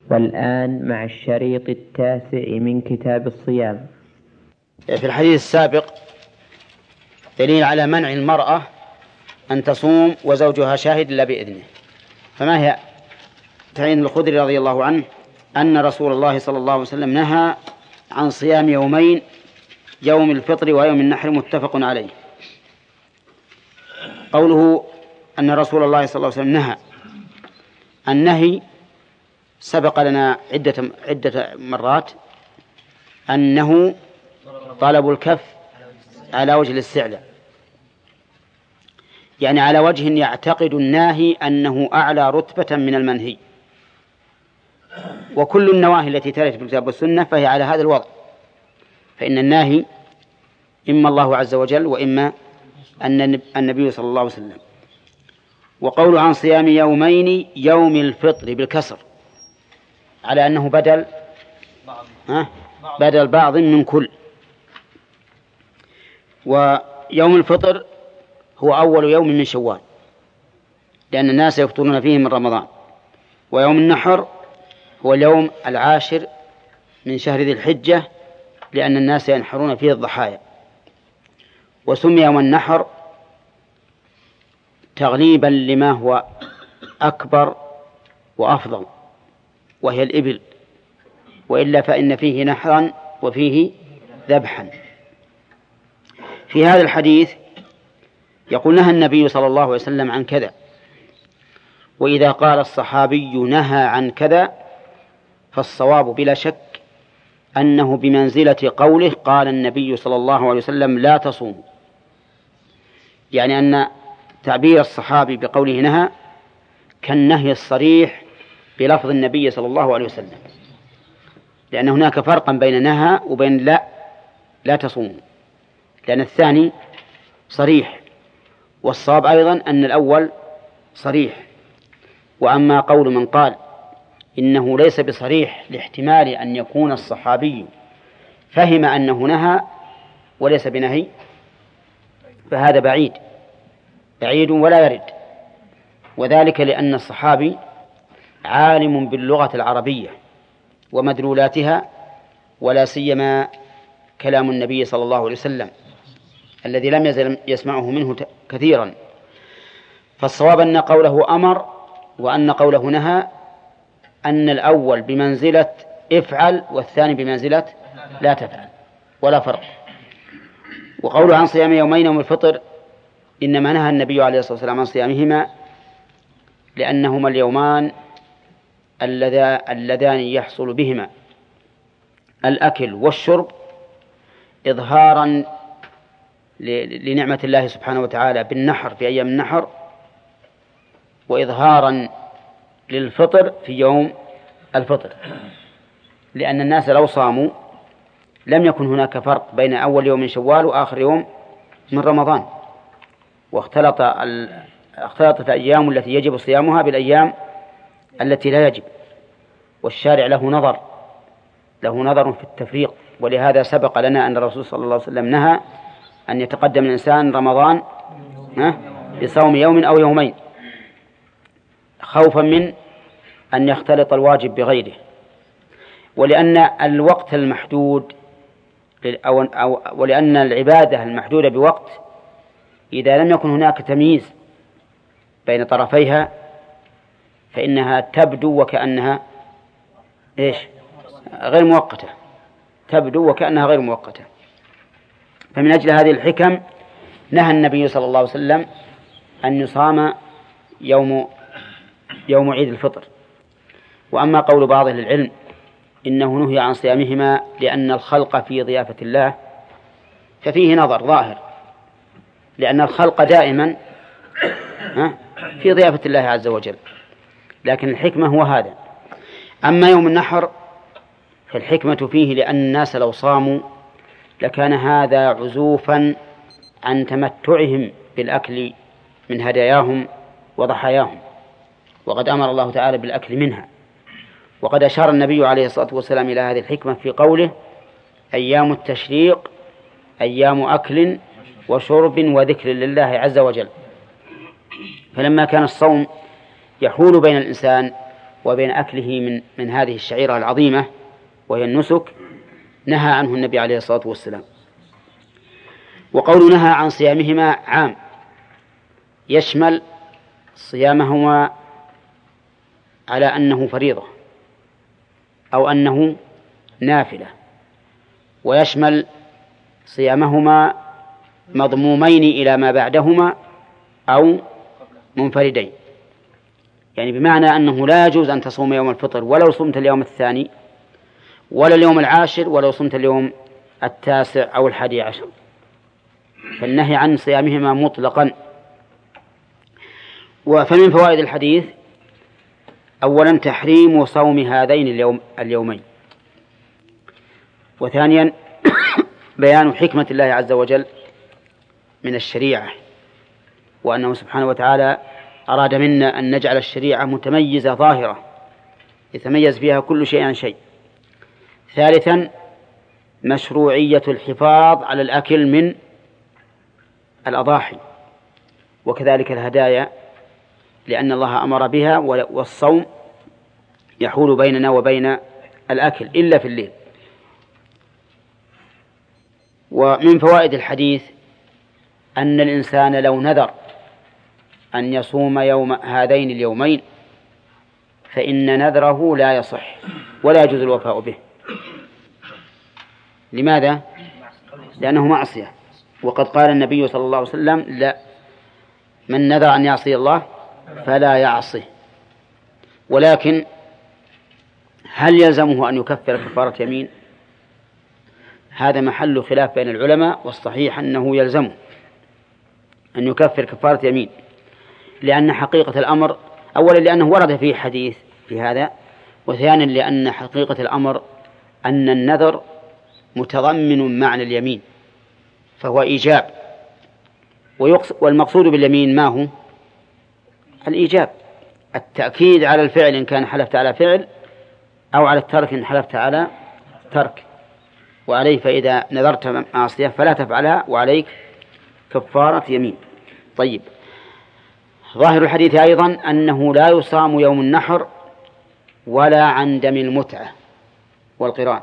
والآن مع الشريط 9 من كتاب الصيام. في الحديث السابق دليل على منع المرأة أن تصوم وزوجها شاهد إلا بإذنه. فما هي؟ تعين الخدري رضي الله عنه أن رسول الله صلى الله عليه وسلم نهى عن صيام يومين، يوم الفطر ويوم النحر، متفق عليه. قوله أن رسول الله صلى الله عليه وسلم نهى، النهي سبق لنا عدة مرات أنه طلب الكف على وجه الاستعلاء، يعني على وجه يعتقد الناهي أنه أعلى رتبة من المنهي. وكل النواهي التي ترد في الكتاب والسنة فهي على هذا الوضع، فإن الناهي إما الله عز وجل وإما أن النبي صلى الله عليه وسلم. وقول عن صيام يومين، يوم الفطر بالكسر على أنه بدل بعض من كل. ويوم الفطر هو أول يوم من شوال، لأن الناس يفطرون فيه من رمضان. ويوم النحر هو اليوم 10 من شهر ذي الحجة، لأن الناس ينحرون فيه الضحايا. وسمي يوم النحر تغليبا لما هو أكبر وأفضل، وهي الإبل، وإلا فإن فيه نحرا وفيه ذبحا. في هذا الحديث يقول نهى النبي صلى الله عليه وسلم عن كذا، وإذا قال الصحابي نهى عن كذا فالصواب بلا شك أنه بمنزلة قوله قال النبي صلى الله عليه وسلم لا تصوم، يعني أن تعبير الصحابي بقوله نهى كالنهي الصريح بلفظ النبي صلى الله عليه وسلم، لأن هناك فرقا بين نهى وبين لا تصوم، لأن الثاني صريح، والصواب أيضا أن الأول صريح. وأما قول من قال إنه ليس بصريح لاحتمال أن يكون الصحابي فهم أنه نهى وليس بنهي، فهذا بعيد ولا يرد، وذلك لأن الصحابي عالم باللغة العربية ومدلولاتها، ولا سيما كلام النبي صلى الله عليه وسلم الذي لم يزل يسمعه منه كثيرا. فالصواب أن قوله أمر وأن قوله نهى، أن الأول بمنزلة افعل والثاني بمنزلة لا تفعل، ولا فرق. وقوله عن صيام يومين يوم الفطر، إنما نهى النبي عليه الصلاة والسلام عن صيامهما لأنهما اليومان اللذان يحصل بهما الأكل والشرب إظهارا لنعمة الله سبحانه وتعالى بالنحر في أيام النحر، وإظهارا للفطر في يوم الفطر، لأن الناس لو صاموا لم يكن هناك فرق بين أول يوم من شوال وآخر يوم من رمضان، واختلطت الأيام التي يجب صيامها بالأيام التي لا يجب، والشارع له نظر في التفريق. ولهذا سبق لنا أن الرسول صلى الله عليه وسلم نهى أن يتقدم الإنسان رمضان بصوم يوم أو يومين، خوفا من أن يختلط الواجب بغيره. ولأن الوقت المحدود ولأن العبادة المحدودة بوقت إذا لم يكن هناك تمييز بين طرفيها فإنها تبدو وكأنها غير مؤقتة، فمن أجل هذه الحكم نهى النبي صلى الله عليه وسلم أن يصام يوم عيد الفطر. وأما قول بعض أهل العلم إنه نهي عن صيامهما لأن الخلق في ضيافة الله، ففيه نظر ظاهر، لأن الخلق دائما في ضيافة الله عز وجل، لكن الحكمة هو هذا. أما يوم النحر فالحكمة فيه لأن الناس لو صاموا لكان هذا عزوفا عن تمتعهم بالأكل من هداياهم وضحاياهم، وقد أمر الله تعالى بالأكل منها. وقد أشار النبي عليه الصلاة والسلام إلى هذه الحكمة في قوله أيام التشريق أيام أكل وشرب وذكر لله عز وجل. فلما كان الصوم يحول بين الإنسان وبين أكله من هذه الشعيرة العظيمة وهي النسك نهى عنه النبي عليه الصلاة والسلام. وقول نهى عن صيامهما عام، يشمل صيامهما على أنه فريضة أو أنه نافلة، ويشمل صيامهما مضمومين إلى ما بعدهما أو منفردين، يعني بمعنى أنه لا يجوز أن تصوم يوم الفطر ولو صمت اليوم الثاني، ولا اليوم العاشر ولو صمت اليوم 9 أو 11. فالنهي عن صيامهما مطلقا. فمن فوائد الحديث أولا تحريم صوم هذين اليومين، وثانيا بيان حكمة الله عز وجل من الشريعة، وأنه سبحانه وتعالى أراد منا أن نجعل الشريعة متميزة ظاهرة يتميز فيها كل شيء عن شيء. ثالثا مشروعية الحفاظ على الأكل من الأضاحي وكذلك الهدايا، لأن الله أمر بها، والصوم يحول بيننا وبين الأكل إلا في الليل. ومن فوائد الحديث أن الإنسان لو نذر أن يصوم يوم هذين اليومين فإن نذره لا يصح ولا يجوز الوفاء به. لماذا؟ لأنه معصية، وقد قال النبي صلى الله عليه وسلم: لا، من نذر أن يعصي الله فلا يعصيه. ولكن هل يلزمه أن يكفر كفارة يمين؟ هذا محل خلاف بين العلماء، والصحيح أنه يلزمه أن يكفر كفارة يمين، لأن حقيقة الأمر أولا لأنه ورد فيه حديث في هذا، وثانيا لأن حقيقة الأمر أن النذر متضمن معنى اليمين فهو إيجاب، والمقصود باليمين ما هو؟ الإيجاب، التأكيد على الفعل إن كان حلفت على فعل، أو على الترك إن حلفت على ترك. وعليه فإذا نذرت معصية فلا تفعلها وعليك كفارة يمين. طيب، ظاهر الحديث أيضا أنه لا يصام يوم النحر ولا عن دم المتعة والقران،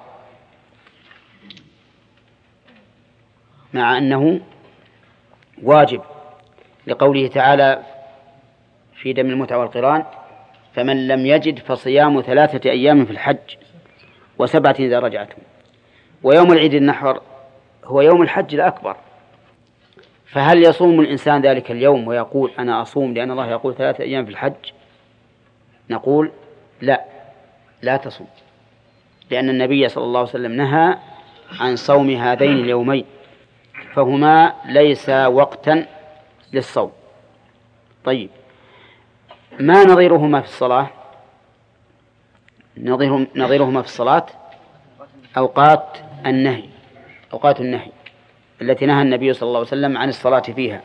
مع أنه واجب لقوله تعالى في دم المتعة والقران: فمن لم يجد فصيام 3 أيام في الحج و7 إذا رجعتم. ويوم العيد النحر هو يوم الحج الأكبر، فهل يصوم الإنسان ذلك اليوم ويقول أنا أصوم لأن الله يقول 3 أيام في الحج؟ نقول لا تصوم، لأن النبي صلى الله عليه وسلم نهى عن صوم هذين اليومين، فهما ليس وقتا للصوم. طيب، ما نظيرهما في الصلاة؟ نظيرهما في الصلاة أوقات النهي التي نهى النبي صلى الله عليه وسلم عن الصلاة فيها.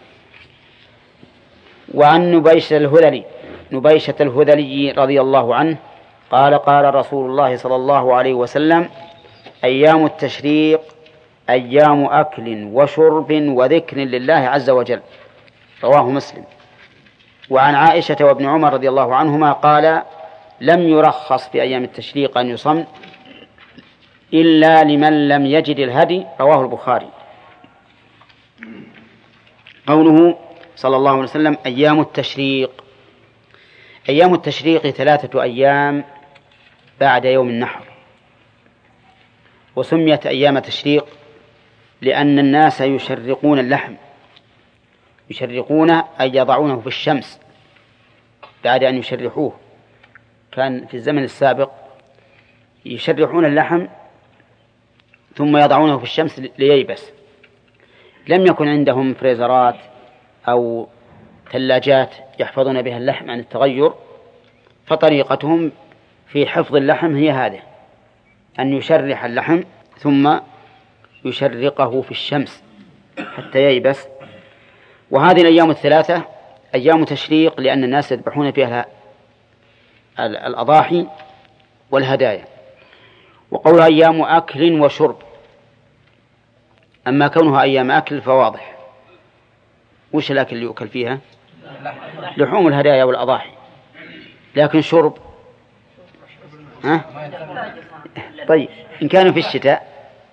وعن نبيشة الهذلي رضي الله عنه قال: قال رسول الله صلى الله عليه وسلم: أيام التشريق أيام أكل وشرب وذكر لله عز وجل. رواه مسلم. وعن عائشة وابن عمر رضي الله عنهما قال: لم يرخص في أيام التشريق أن يصم إلا لمن لم يجد الهدي. رواه البخاري. قوله صلى الله عليه وسلم أيام التشريق 3 أيام بعد يوم النحر. وسميت أيام تشريق لأن الناس يشرقون اللحم، أي يضعونه في الشمس بعد أن يشرحوه. كان في الزمن السابق يشرحون اللحم ثم يضعونه في الشمس لييبس، لم يكن عندهم فريزرات أو ثلاجات يحفظون بها اللحم عن التغير، فطريقتهم في حفظ اللحم هي هذه، أن يشرح اللحم ثم يشرقه في الشمس حتى ييبس. وهذه الأيام 3 أيام تشريق لأن الناس يذبحون فيها الأضاحي والهدايا. وقولها أيام أكل وشرب، أما كونها أيام أكل فواضح، وش الأكل اللي يؤكل فيها؟ لحوم الهدايا والأضاحي. لكن شرب ها؟ طيب إن كانوا في الشتاء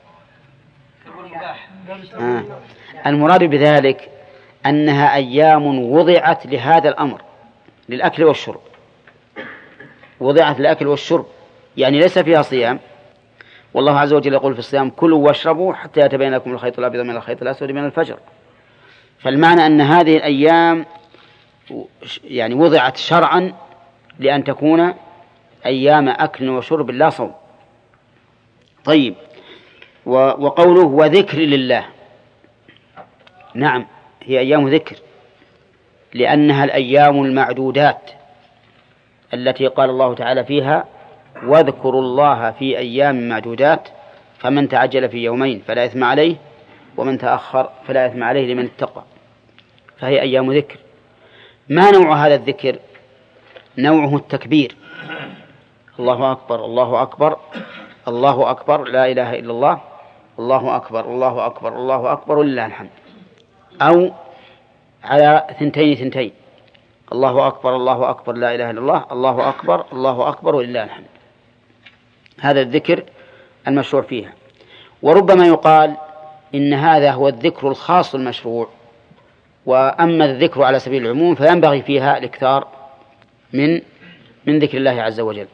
المراد بذلك أنها أيام وضعت لهذا الأمر، للأكل والشرب، وضعت للأكل والشرب، يعني ليس فيها صيام. والله عز وجل يقول في الصيام: كلوا واشربوا حتى يتبين لكم الخيط الأبيض من الخيط الأسود من الفجر. فالمعنى أن هذه الأيام يعني وضعت شرعا لأن تكون أيام أكل وشرب لا صوم. طيب، وقوله وذكر لله، نعم هي أيام ذكر، لأنها الأيام المعدودات التي قال الله تعالى فيها: واذكروا الله في أيام معدودات فمن تعجل في يومين فلا إثم عليه ومن تأخر فلا إثم عليه لمن اتقى. فهي أيام ذكر. ما نوع هذا الذكر؟ نوعه التكبير: الله أكبر الله أكبر الله أكبر لا إله إلا الله الله أكبر الله أكبر الله أكبر ولله الحمد، أو على ثنتين: الله أكبر الله أكبر لا إله إلا الله الله أكبر الله أكبر ولله الحمد. هذا الذكر المشروع فيها. وربما يقال إن هذا هو الذكر الخاص المشروع، وأما الذكر على سبيل العموم فينبغي فيها الإكثار من ذكر الله عز وجل.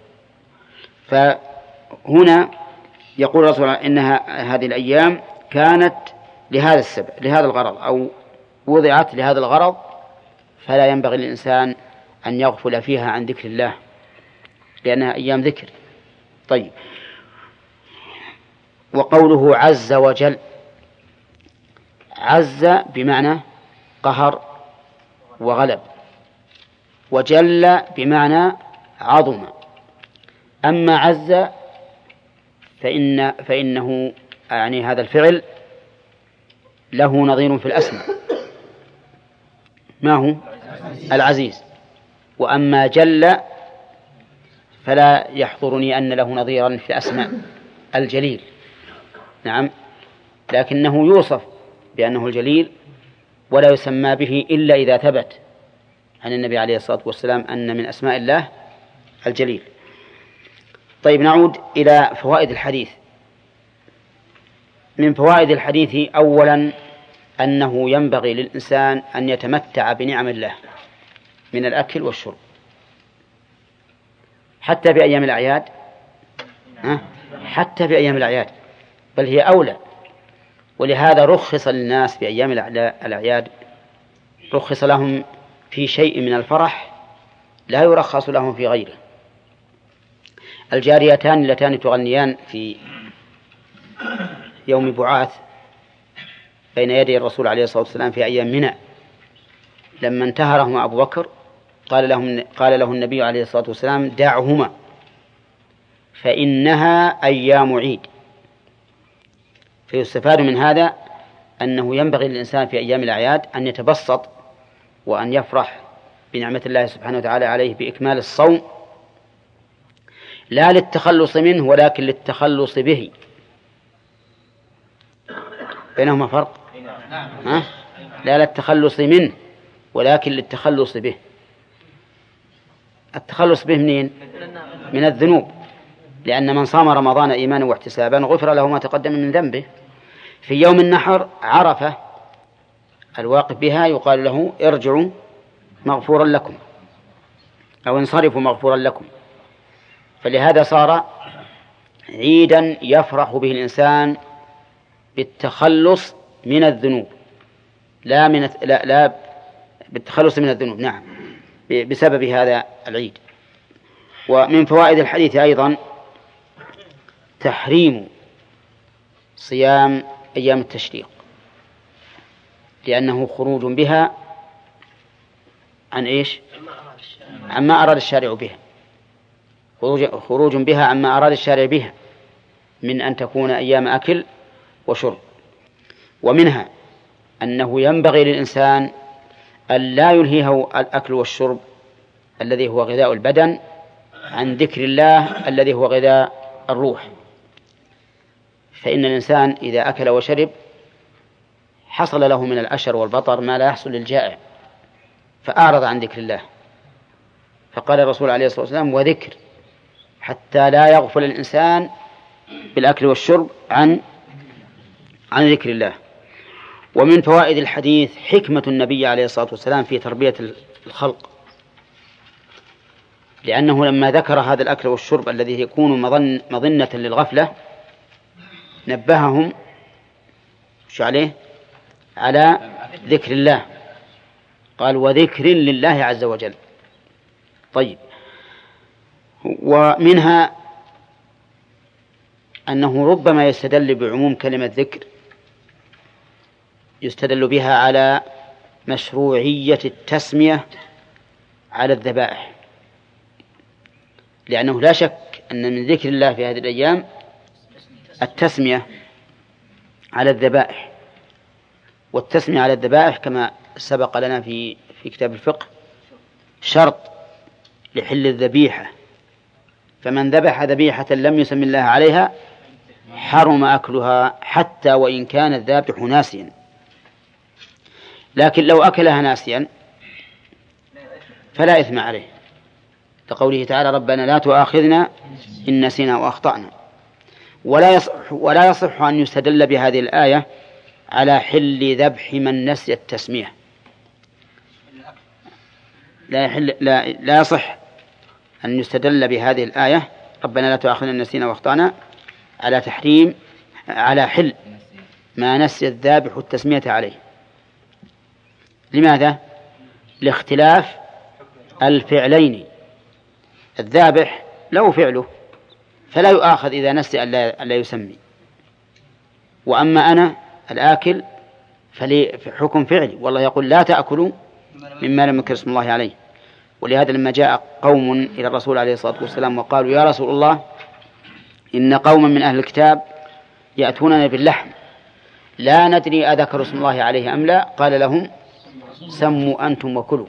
فهنا يقول الرسول إنها هذه الأيام كانت لهذا السبب، لهذا الغرض، أو وضعت لهذا الغرض، فلا ينبغي للإنسان أن يغفل فيها عن ذكر الله، لأنها أيام ذكر. طيب، وقوله عز وجل: عز بمعنى قهر وغلب، وجل بمعنى عظم. أما عز فإنه يعني هذا الفعل له نظير في الأسماء، ما هو؟ العزيز. وأما جل فلا يحضرني أن له نظيرا في الأسماء، الجليل. نعم، لكنه يوصف بأنه الجليل ولا يسمى به إلا إذا ثبت عن النبي عليه الصلاة والسلام أن من أسماء الله الجليل. طيب، نعود إلى فوائد الحديث. من فوائد الحديث أولا أنه ينبغي للإنسان أن يتمتع بنعم الله من الأكل والشرب حتى في أيام الأعياد، حتى في أيام الأعياد، بل هي أولى. ولهذا رخص للناس في أيام الأعياد، رخص لهم في شيء من الفرح لا يرخص لهم في غيره. الجاريتان اللتان تغنيان في يوم بعاث بين يدي الرسول عليه الصلاة والسلام في أيام منى، لما انتهرهما أبو بكر قال له النبي عليه الصلاة والسلام: دعهما فإنها أيام عيد. فيستفاد من هذا أنه ينبغي للإنسان في أيام الأعياد أن يتبسط وأن يفرح بنعمة الله سبحانه وتعالى عليه بإكمال الصوم، لا للتخلص منه ولكن للتخلص به. بينهما فرق، لا للتخلص منه ولكن للتخلص به. التخلص به منين؟ من الذنوب، لأن من صام رمضان إيمانا واحتسابا غفر له ما تقدم من ذنبه. في يوم النحر عرفة الواقف بها يقال له: ارجعوا مغفورا لكم، أو انصرفوا مغفورا لكم. فلهذا صار عيدا يفرح به الإنسان بالتخلص من الذنوب، لا بالتخلص من الذنوب، نعم، بسبب هذا العيد. ومن فوائد الحديث أيضا تحريم صيام أيام التشريق، لأنه خروج بها عن إيش؟ عما أراد الشارع بها، خروج بها عما أراد الشارع بها من أن تكون أيام أكل وشرب. ومنها أنه ينبغي للإنسان أن لا يلهيه الأكل والشرب الذي هو غذاء البدن عن ذكر الله الذي هو غذاء الروح. فإن الإنسان إذا أكل وشرب حصل له من الأشر والبطر ما لا يحصل للجائع، فأعرض عن ذكر الله. فقال الرسول عليه الصلاة والسلام: وذكر. حتى لا يغفل الإنسان بالأكل والشرب عن ذكر الله. ومن فوائد الحديث حكمة النبي عليه الصلاة والسلام في تربية الخلق، لأنه لما ذكر هذا الأكل والشرب الذي يكون مظنة للغفلة نبههم على ذكر الله، قال وذكر لله عز وجل. طيب، ومنها أنه ربما يستدل بعموم كلمة ذكر، يستدل بها على مشروعية التسمية على الذبائح، لأنه لا شك أن من ذكر الله في هذه الأيام التسمية على الذبائح، والتسمية على الذبائح كما سبق لنا في كتاب الفقه شرط لحل الذبيحة، فمن ذبح ذبيحة لم يسم الله عليها حرم أكلها حتى وإن كان الذابح ناسيا. لكن لو أكلها ناسيا فلا إثم عليه، كقوله تعالى ربنا لا تؤاخذنا إن نسينا وأخطأنا. ولا يصح أن يستدل بهذه الآية على حل ذبح من نسي التسمية، لا يصح أن يستدل بهذه الآية ربنا لا تؤاخذنا إن نسينا وأخطأنا على حل ما نسي الذابح التسمية عليه. لماذا؟ لاختلاف الفعلين، الذابح له فعله فلا يؤاخذ إذا نسي ألا يسمي، وأما أنا الآكل فلي حكم فعلي، والله يقول لا تأكلوا مما لم يذكر اسم الله عليه. ولهذا لما جاء قوم إلى الرسول عليه الصلاة والسلام وقالوا يا رسول الله إن قوما من أهل الكتاب يأتوننا باللحم لا ندري أذكر اسم الله عليه أم لا، قال لهم سموا أنتم وكلوا،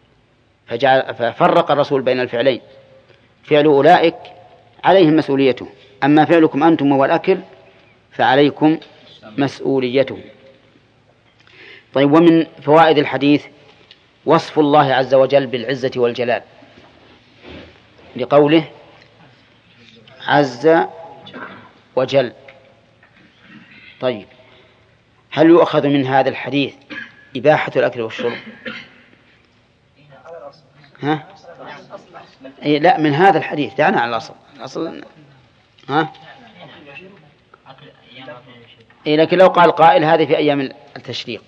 ففرق الرسول بين الفعلين، فعل أولئك عليهم مسؤوليته، أما فعلكم أنتم وهو الأكل فعليكم مسؤوليته. طيب، ومن فوائد الحديث وصف الله عز وجل بالعزة والجلال، لقوله عز وجل. طيب، هل يؤخذ من هذا الحديث إباحة الأكل والشرب؟ لا، من هذا الحديث دعنا على الأصل لكن لو قال قائل هذه في أيام التشريق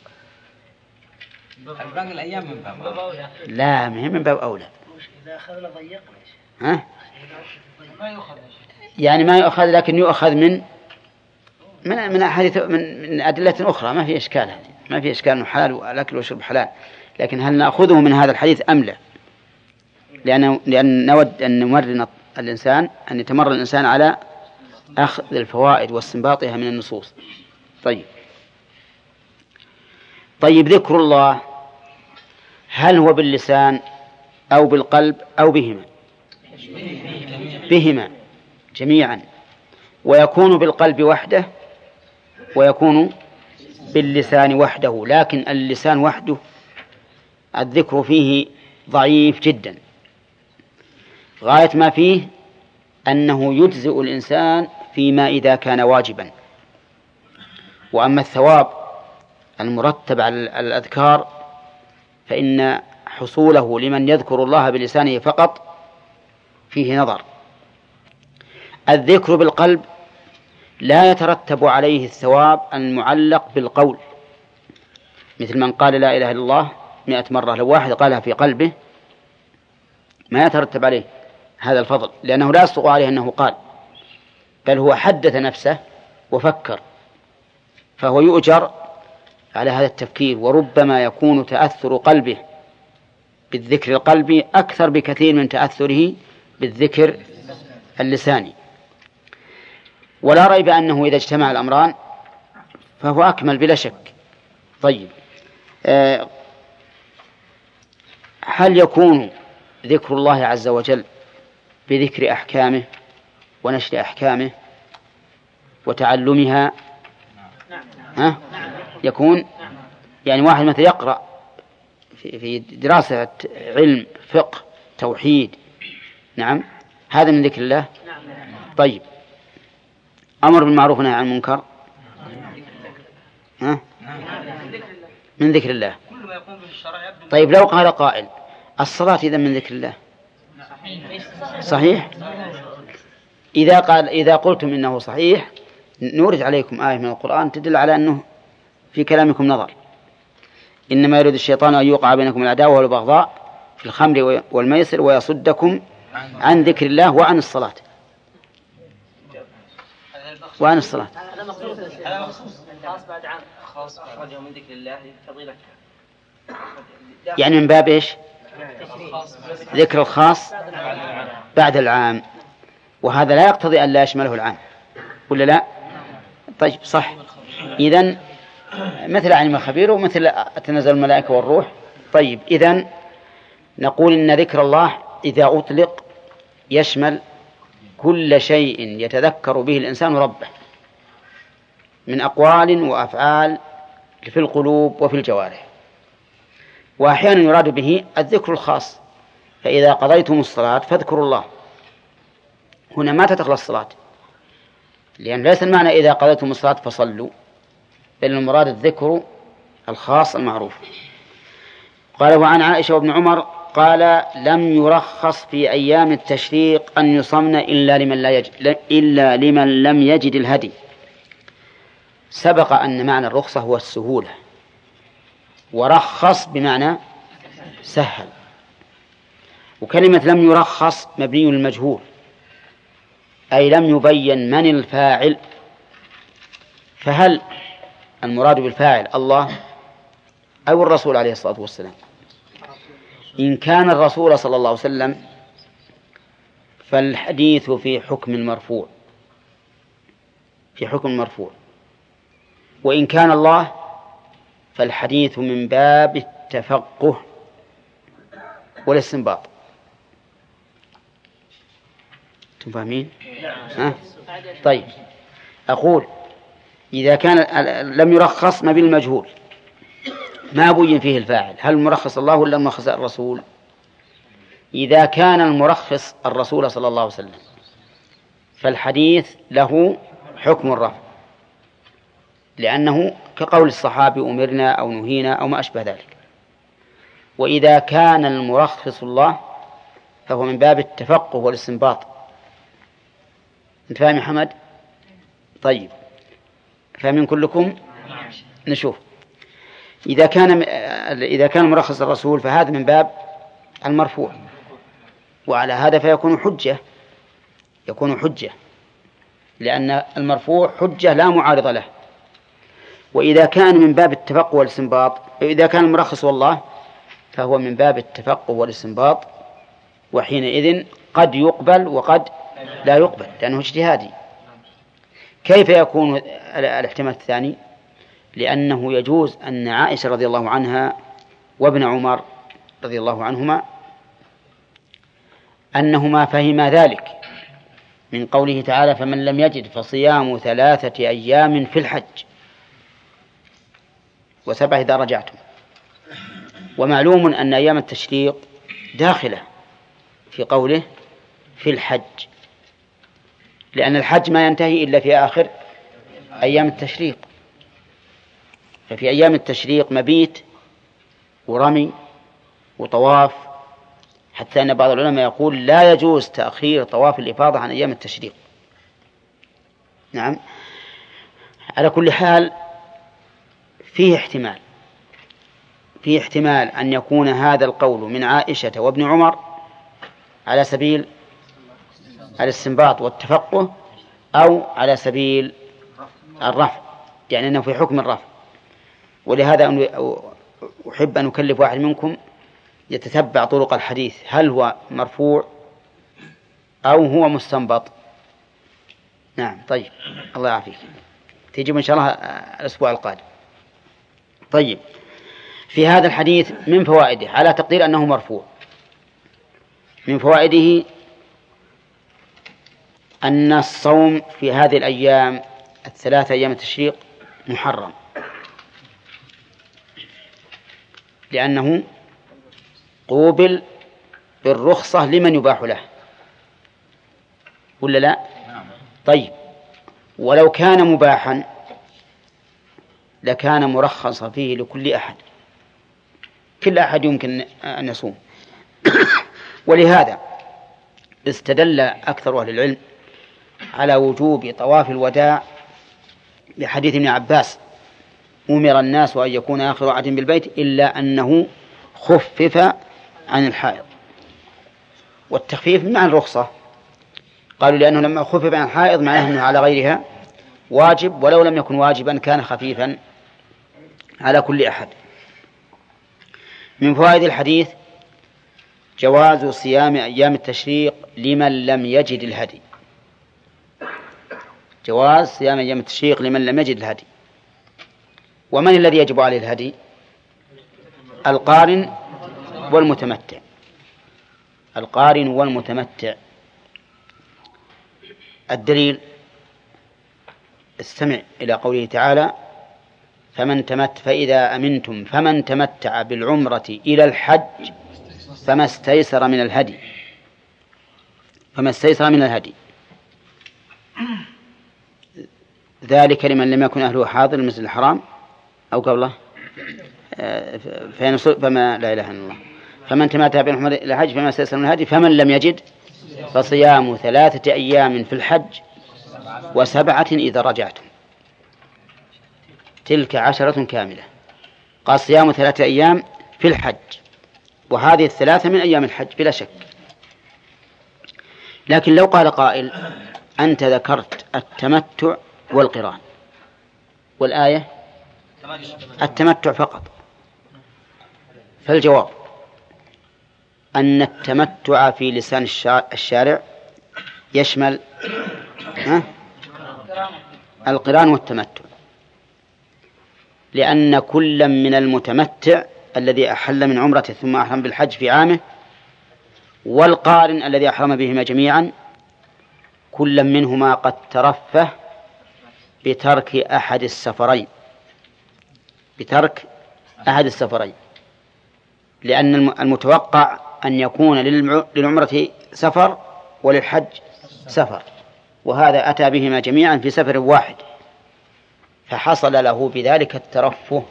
باقي الأيام من باب أولى. لا، من باب أولى. إذا أخذنا ضيقنا ما يؤخذ، يعني ما يؤخذ، لكن يؤخذ من أحاديث من أدلة أخرى، ما في إشكال، هذه ما في إشكال إنه حلال والأكل والشرب حلال، لكن هل نأخذه من هذا الحديث أم لا؟ لأن نود أن نمرن الإنسان، أن يتمرن الإنسان على أخذ الفوائد واستنباطها من النصوص. طيب، ذكر الله هل هو باللسان أو بالقلب أو بهما؟ بهما جميعا، ويكون بالقلب وحده ويكون باللسان وحده، لكن اللسان وحده الذكر فيه ضعيف جدا، غاية ما فيه أنه يجزئ الإنسان فيما إذا كان واجبا، وأما الثواب المرتب على الأذكار فإن حصوله لمن يذكر الله بلسانه فقط فيه نظر. الذكر بالقلب لا يترتب عليه الثواب المعلق بالقول، مثل من قال لا إله إلا الله 100 مرة، لو واحد قالها في قلبه ما يترتب عليه هذا الفضل، لأنه لا يصدق عليه أنه قال، بل هو حدث نفسه وفكر، فهو يؤجر على هذا التفكير. وربما يكون تأثر قلبه بالذكر القلبي أكثر بكثير من تأثره بالذكر اللساني. ولا ريب أنه إذا اجتمع الأمران فهو أكمل بلا شك. طيب، هل يكون ذكر الله عز وجل بذكر أحكامه ونشر أحكامه وتعلمها؟ يكون، يعني واحد مثل يقرأ في دراسة علم فقه توحيد، نعم، هذا من ذكر الله. طيب، أمر بالمعروف ونهي عن المنكر من ذكر الله. طيب، لو قال قائل الصلاة إذا من ذكر الله صحيح؟ إذا قلتم إنه صحيح نورد عليكم آية من القرآن تدل على أنه في كلامكم نظر. إنما يريد الشيطان أن يوقع بينكم العداوة والبغضاء في الخمر والميسر ويصدكم عن ذكر الله وعن الصلاة. وعن الصلاة هذا مخصوص خاص بعد عام خاص أخرجه من ذكر الله فضيلة، يعني من باب إيش؟ ذكر الخاص بعد العام، وهذا لا يقتضي أن لا يشمله العام ولا لا؟ طيب صح. إذن مثل علم الخبير ومثل تنزل الملائكة والروح. طيب، إذن نقول إن ذكر الله إذا أطلق يشمل كل شيء يتذكر به الإنسان ربه من أقوال وأفعال في القلوب وفي الجوارح، وأحيانا يراد به الذكر الخاص. فإذا قضيتم الصلاة فاذكروا الله، هنا ما تدخل الصلاة، لأن ليس المعنى إذا قضيتم الصلاة فصلوا، بل المراد الذكر الخاص المعروف. قال: وعن عائشة وابن عمر قال: لم يرخص في أيام التشريق أن يصمن إلا لمن لم يجد الهدي. سبق أن معنى الرخصة هو السهولة، ورخص بمعنى سهل. وكلمة لم يرخص مبني للمجهول، أي لم يبين من الفاعل. فهل المراد بالفاعل الله أو الرسول عليه الصلاة والسلام؟ إن كان الرسول صلى الله عليه وسلم فالحديث في حكم المرفوع، وإن كان الله فالحديث من باب التفقه والاستنباط. تفهمين؟ طيب، أقول إذا كان لم يرخص ما بالمجهول ما بين فيه الفاعل، هل المرخص الله ولا المرخص الرسول؟ إذا كان المرخص الرسول صلى الله عليه وسلم فالحديث له حكم الرفع، لأنه كقول الصحابي أمرنا أو نهينا أو ما أشبه ذلك. وإذا كان المرخص الله فهو من باب التفقه والاستنباط. أنت فاهم يا حمد؟ طيب، فاهمين كلكم؟ نشوف. إذا كان مرخص الرسول فهذا من باب المرفوع، وعلى هذا فيكون حجة، لأن المرفوع حجة لا معارض له. وإذا كان من باب التفقه والاستنباط، إذا كان المرخص والله فهو من باب التفقه والاستنباط، وحينئذ قد يقبل وقد لا يقبل لأنه اجتهادي. كيف يكون الاحتمال الثاني؟ لأنه يجوز أن عائشة رضي الله عنها وابن عمر رضي الله عنهما أنهما فهما ذلك من قوله تعالى: فمن لم يجد فصيام 3 أيام في الحج و7 إذا رجعتم. ومعلوم أن أيام التشريق داخلة في قوله في الحج، لأن الحج ما ينتهي إلا في آخر أيام التشريق. ففي أيام التشريق مبيت ورمي وطواف، حتى أن بعض العلماء يقول لا يجوز تأخير طواف الإفاضة عن أيام التشريق. نعم، على كل حال فيه احتمال أن يكون هذا القول من عائشة وابن عمر على سبيل الاستنباط والتفقه، أو على سبيل الرفع، يعني أنه في حكم الرفع. ولهذا أحب أن أكلف واحد منكم يتتبع طرق الحديث، هل هو مرفوع أو هو مستنبط. نعم، طيب، الله يعافيك، تجيب إن شاء الله الأسبوع القادم. طيب، في هذا الحديث من فوائده على تقدير أنه مرفوع، من فوائده أن الصوم في هذه الأيام 3 أيام التشريق محرم، لأنه قوبل بالرخصة لمن يباح له، ولا لا؟ طيب، ولو كان مباحا لكان مرخصا فيه لكل أحد، كل أحد يمكن أن يصوم. ولهذا استدل أكثر أهل العلم على وجوب طواف الوداع بحديث ابن عباس: أمر الناس أن يكون آخر عهد بالبيت إلا أنه خفف عن الحائض. والتخفيف مع الرخصة، قالوا لأنه لما خفف عن الحائض معناه أنه على غيرها واجب، ولو لم يكن واجبا كان خفيفا على كل أحد. من فوائد الحديث جواز صيام أيام التشريق لمن لم يجد الهدي. جواز صيام أيام التشريق لمن لم يجد الهدي. ومن الذي يجب عليه الهدي؟ القارن والمتمتع. القارن والمتمتع. الدليل: استمع إلى قوله تعالى: فإذا أمنتم فمن تمتع بالعمرة إلى الحج فما استيسر من الهدي. فما استيسر من الهدي، ذلك لمن لم يكن أهله حاضر المسجد الحرام أو قبله فما لا إله إلا الله. فمن تمتع بالعمرة إلى الحج فما استيسر من الهدي، فمن لم يجد فصيام 3 أيام في الحج و7 إذا رجعتم، تلك 10 كاملة. قال صيام 3 أيام في الحج، وهذه 3 من أيام الحج بلا شك. لكن لو قال قائل: أنت ذكرت التمتع والقران والآية التمتع فقط، فالجواب أن التمتع في لسان الشارع يشمل القران والتمتع، لأن كل من المتمتع الذي أحل من عمرته ثم أحرم بالحج في عامه والقارن الذي أحرم بهما جميعا كل منهما قد ترفه بترك أحد السفرين، لأن المتوقع أن يكون للعمرة سفر وللحج سفر، وهذا أتى بهما جميعا في سفر واحد، فحصل له بذلك الترفه.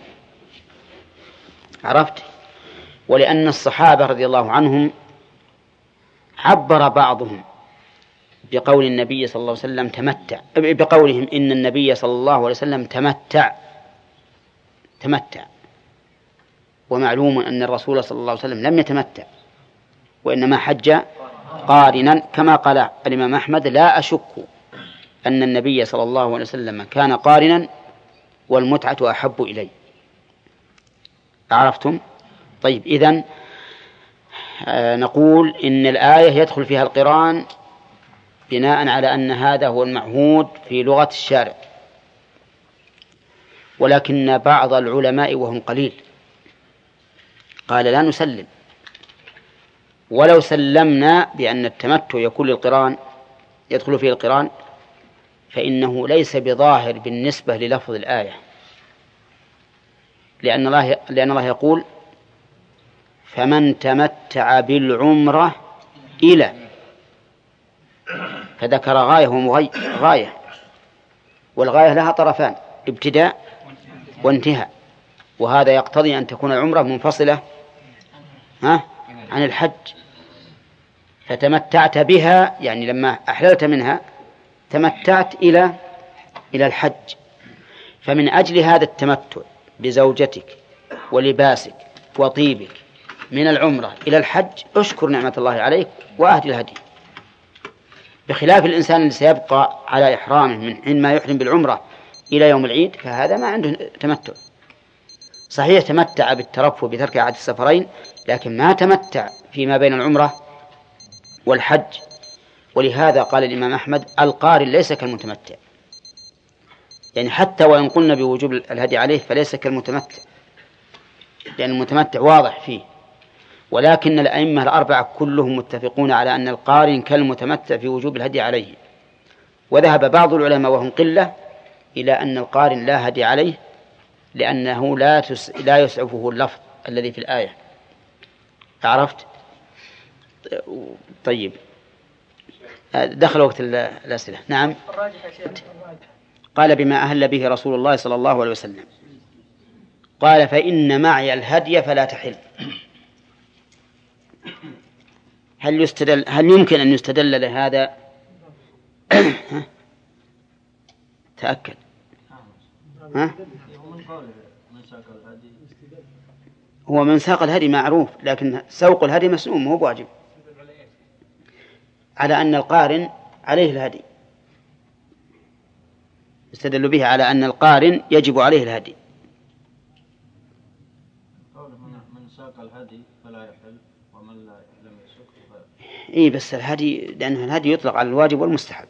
عرفت؟ ولأن الصحابة رضي الله عنهم عبر بعضهم بقول النبي صلى الله عليه وسلم بقولهم إن النبي صلى الله عليه وسلم تمتع، ومعلوم أن الرسول صلى الله عليه وسلم لم يتمتع وإنما حج قارنا، كما قال الإمام أحمد: لا أشك أن النبي صلى الله عليه وسلم كان قارنا والمتعة أحب إلي. عرفتم؟ طيب، إذن نقول إن الآية يدخل فيها القران بناء على أن هذا هو المعهود في لغة الشارع، ولكن بعض العلماء وهم قليل قال: لا نسلم، ولو سلمنا بأن التمتع يدخل فيه القران فإنه ليس بظاهر بالنسبة للفظ الآية، لأن الله يقول: فمن تمتع بالعمرة إلى، فذكر غاية وغاية، والغاية لها طرفان: ابتداء وانتهاء، وهذا يقتضي أن تكون العمرة منفصلة عن الحج. فتمتعت بها يعني لما أحللت منها تمتعت إلى الحج. فمن أجل هذا التمتع بزوجتك ولباسك وطيبك من العمرة إلى الحج أشكر نعمة الله عليك وأهدي الهدي، بخلاف الإنسان اللي سيبقى على إحرامه من حين ما يحرم بالعمرة إلى يوم العيد، فهذا ما عنده تمتع. صحيح تمتع بالترفه بترك أحد السفرين، لكن ما تمتع فيما بين العمرة والحج. ولهذا قال الإمام أحمد: القارن ليس كالمتمتع، يعني حتى وإن قلنا بوجوب الهدي عليه فليس كالمتمتع، لأن المتمتع واضح فيه. ولكن الأئمة الأربعة كلهم متفقون على أن القارن كالمتمتع في وجوب الهدي عليه. وذهب بعض العلماء وهم قلة إلى أن القارن لا هدي عليه، لأنه لا يسعفه اللفظ الذي في الآية. عرفت؟ طيب، دخل وقت الأسئلة. نعم. الراجح يا شيخ. قال بما أهل به رسول الله صلى الله عليه وسلم. قال فإن معي الهدي فلا تحل. هل يمكن أن يستدل لهذا؟ تأكد. ها؟ هو من ساق الهدي معروف، لكن سوق الهدي مسنون مو بواجب، على أن القارن عليه الهدي، يستدل به على أن القارن يجب عليه الهدي. من ساق الهدي فلا يحل ومن لم يسق إيه بس الهدي، لأن الهدي يطلق على الواجب والمستحب.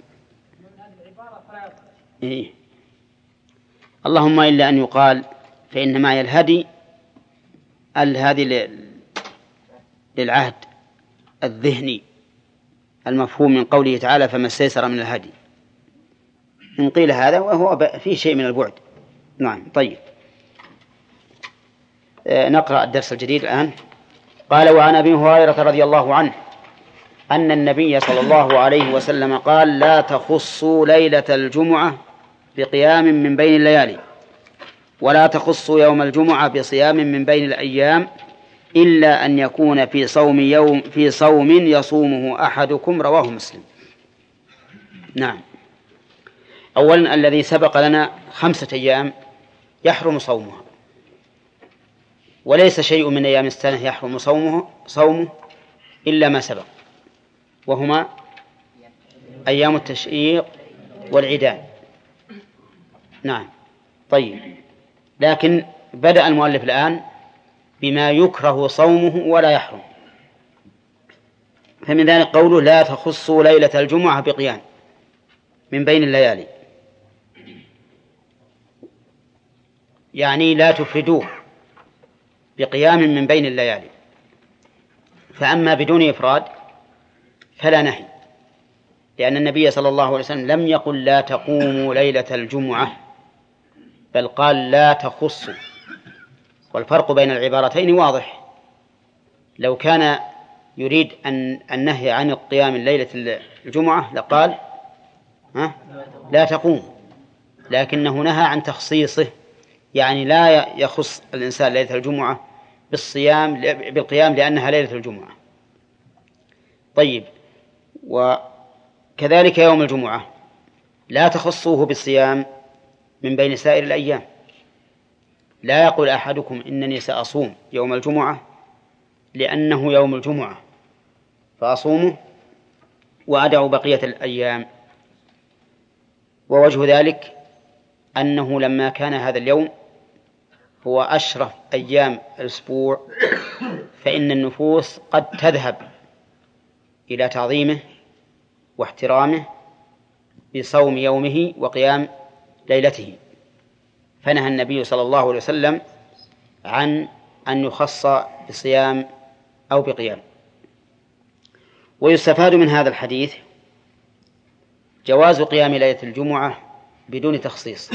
إيه اللهم إلا أن يقال فإن معي الهدي هذه للعهد الذهني المفهوم من قوله تعالى فما استيسر من الهدي، إن قيل هذا وهو فيه شيء من البعد. نعم. طيب نقرأ الدرس الجديد الآن. قال وعن أبي هريرة رضي الله عنه أن النبي صلى الله عليه وسلم قال لا تخصوا ليلة الجمعة بقيام من بين الليالي، ولا تخصوا يوم الجمعة بصيام من بين الأيام، إلا أن يكون في صوم يصومه أحدكم. رواه مسلم. نعم. أولا الذي سبق لنا 5 أيام يحرم صومها، وليس شيء من أيام السنة يحرم صومه إلا ما سبق، وهما أيام التشريق والعيدان. نعم. طيب لكن بدأ المؤلف الآن بما يكره صومه ولا يحرم، فمن ذلك قوله لا تخصوا ليلة الجمعة بقيام من بين الليالي، يعني لا تفردوه بقيام من بين الليالي. فأما بدون إفراد فلا نهي، لأن النبي صلى الله عليه وسلم لم يقل لا تقوموا ليلة الجمعة، بل قال لا تخصوا. والفرق بين العبارتين واضح. لو كان يريد النهي عن القيام ليلة الجمعة لقال لا تقوم، لكنه نهى عن تخصيصه، يعني لا يخص الإنسان ليلة الجمعة بالقيام لأنها ليلة الجمعة. طيب وكذلك يوم الجمعة لا تخصوه بالصيام من بين سائر الأيام. لا يقول أحدكم إنني سأصوم يوم الجمعة لأنه يوم الجمعة فأصومه وأدع بقية الأيام. ووجه ذلك أنه لما كان هذا اليوم هو أشرف أيام الأسبوع، فإن النفوس قد تذهب إلى تعظيمه واحترامه بصوم يومه وقيام ليلته، فنهى النبي صلى الله عليه وسلم عن أن يخص بصيام أو بقيام. ويستفاد من هذا الحديث جواز قيام ليلة الجمعة بدون تخصيص،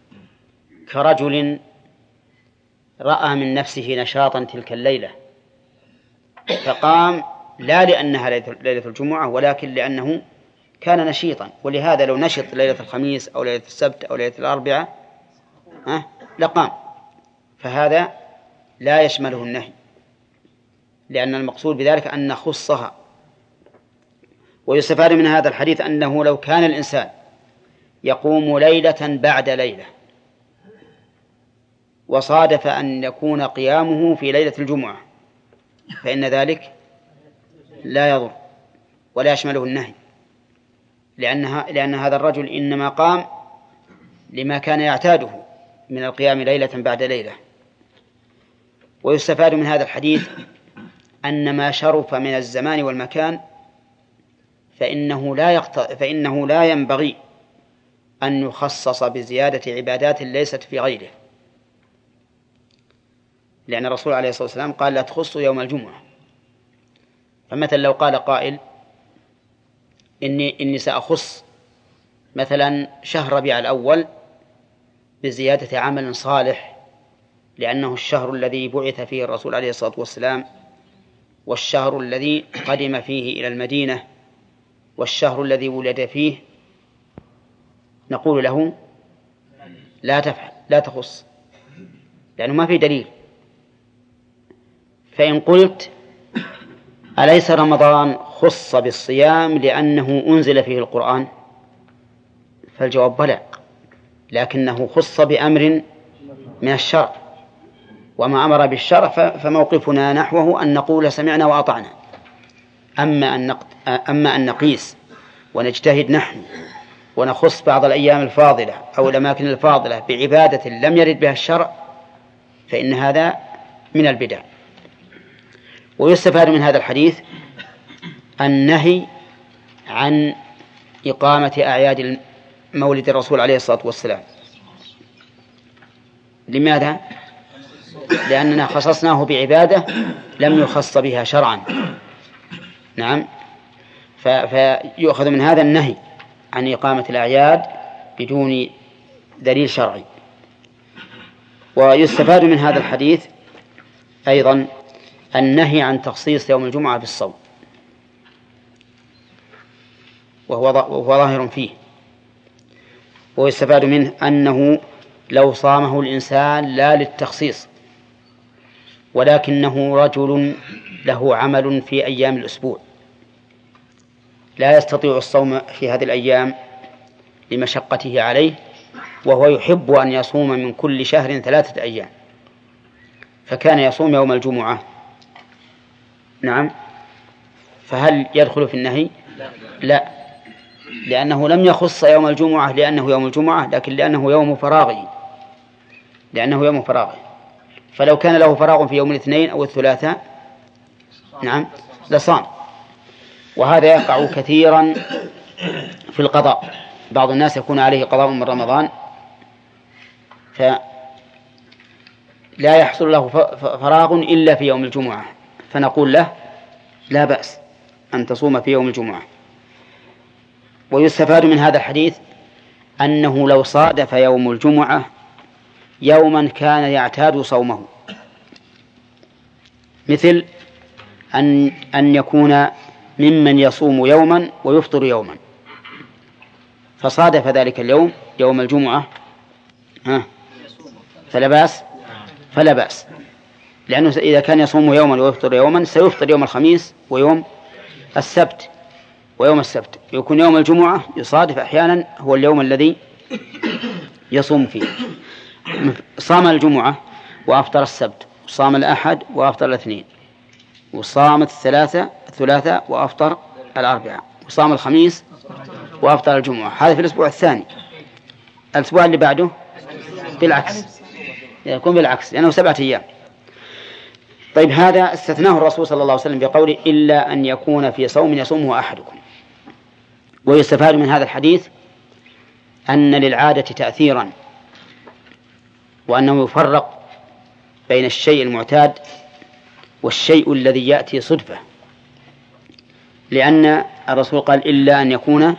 كرجل رأى من نفسه نشاطا تلك الليلة فقام، لا لأنها ليلة الجمعة ولكن لأنه كان نشيطا. ولهذا لو نشط ليلة الخميس أو ليلة السبت أو ليلة الأربعاء لقام، فهذا لا يشمله النهي، لأن المقصود بذلك أن نخصها. ويستفاد من هذا الحديث أنه لو كان الإنسان يقوم ليلة بعد ليلة وصادف أن يكون قيامه في ليلة الجمعة فإن ذلك لا يضر ولا يشمله النهي، لأن هذا الرجل إنما قام لما كان يعتاده من القيام ليلة بعد ليلة. ويستفاد من هذا الحديث أن ما شرف من الزمان والمكان فإنه لا ينبغي أن يخصص بزيادة عبادات ليست في غيره، لأن الرسول عليه الصلاة والسلام قال لا تخصوا يوم الجمعة. فمثلا لو قال قائل إني سأخص مثلا شهر ربيع الأول بزيادة عمل صالح، لأنه الشهر الذي بعث فيه الرسول عليه الصلاة والسلام، والشهر الذي قدم فيه إلى المدينة، والشهر الذي ولد فيه نقول له لا تفعل، لا تخص، لأنه ما في دليل. فإن قلت أليس رمضان خص بالصيام لأنه أنزل فيه القرآن؟ فالجواب بلى، لكنه خص بأمر من الشرع، وما أمر بالشرع فموقفنا نحوه أن نقول سمعنا وأطعنا. أما أن نقيس ونجتهد نحن ونخص بعض الأيام الفاضلة أو الأماكن الفاضلة بعبادة لم يرد بها الشرع فإن هذا من البدع. ويستفاد من هذا الحديث النهي عن إقامة أعياد مولد الرسول عليه الصلاة والسلام. لماذا؟ لأننا خصصناه بعبادة لم يخص بها شرعا. نعم، فيؤخذ من هذا النهي عن إقامة الأعياد بدون دليل شرعي. ويستفاد من هذا الحديث أيضا النهي عن تخصيص يوم الجمعة بالصوم، وهو ظاهر فيه. ويستفاد منه أنه لو صامه الإنسان لا للتخصيص ولكنه رجل له عمل في أيام الأسبوع لا يستطيع الصوم في هذه الأيام لمشقته عليه، وهو يحب أن يصوم من كل شهر 3 أيام، فكان يصوم يوم الجمعة، نعم، فهل يدخل في النهي؟ لا، لأنه لم يخص يوم الجمعة لأنه يوم الجمعة، لكن لأنه يوم فراغه. فلو كان له فراغ في يوم الاثنين أو الثلاثاء نعم لصام. وهذا يقع كثيرا في القضاء. بعض الناس يكون عليه قضاء من رمضان فلا يحصل له فراغ إلا في يوم الجمعة، فنقول له لا بأس أن تصوم في يوم الجمعة. ويستفاد من هذا الحديث أنه لو صادف يوم الجمعة يوما كان يعتاد صومه، مثل أن يكون ممن يصوم يوما ويفطر يوما، فصادف ذلك اليوم يوم الجمعة فلا بأس، لأنه إذا كان يصوم يوما ويفطر يوما سيفطر يوم الخميس ويوم السبت، يكون يوم الجمعة يصادف أحيانا هو اليوم الذي يصوم فيه. صام الجمعة وأفطر السبت، وصام الأحد وأفطر الاثنين، وصام الثلاثاء وأفطر الأربعاء، وصام الخميس وأفطر الجمعة. هذا في الأسبوع الثاني. الأسبوع اللي بعده بالعكس، يكون بالعكس لأنه 7 أيام. طيب، هذا استثناه الرسول صلى الله عليه وسلم بقوله إلا أن يكون في صوم يصومه أحدكم. ويستفاد من هذا الحديث أن للعادة تأثيرا، وأنه يفرق بين الشيء المعتاد والشيء الذي يأتي صدفة، لأن الرسول قال إلا أن يكون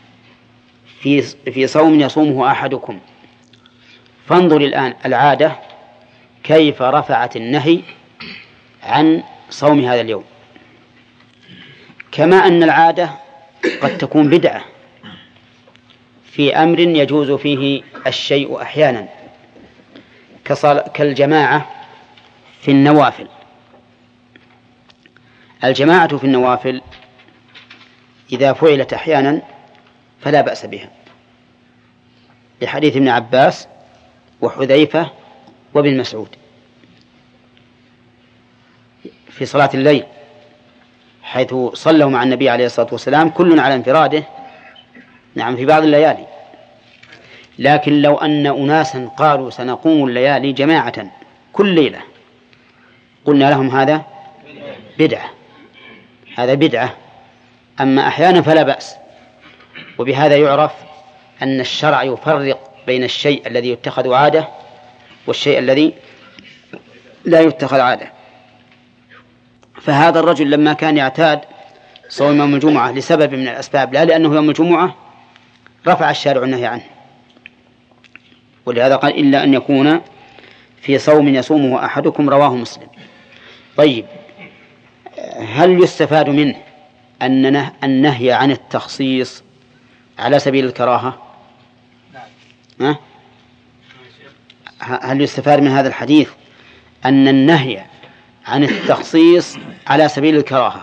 في صوم يصومه أحدكم. فانظر الآن العادة كيف رفعت النهي عن صوم هذا اليوم، كما أن العادة قد تكون بدعة في أمر يجوز فيه الشيء أحيانا، كالجماعة في النوافل. الجماعة في النوافل إذا فعلت أحيانا فلا بأس بها، لحديث ابن عباس وحذيفة وابن مسعود في صلاة الليل، حيث صلوا مع النبي عليه الصلاة والسلام كل على انفراده، نعم، في بعض الليالي. لكن لو أن أناسا قالوا سنقوم الليالي جماعة كل ليلة قلنا لهم هذا بدعة، أما أحيانا فلا بأس. وبهذا يعرف أن الشرع يفرق بين الشيء الذي يتخذ عادة والشيء الذي لا يتخذ عادة. فهذا الرجل لما كان يعتاد صوم يوم الجمعة لسبب من الأسباب لا لأنه يوم الجمعة، رفع الشارع النهي عنه، ولهذا قال إلا أن يكون في صوم يصومه أحدكم، رواه مسلم. طيب، هل يستفاد منه أن النهي عن التخصيص على سبيل الكراهة؟ هل يستفاد من هذا الحديث أن النهي عن التخصيص على سبيل الكراهة؟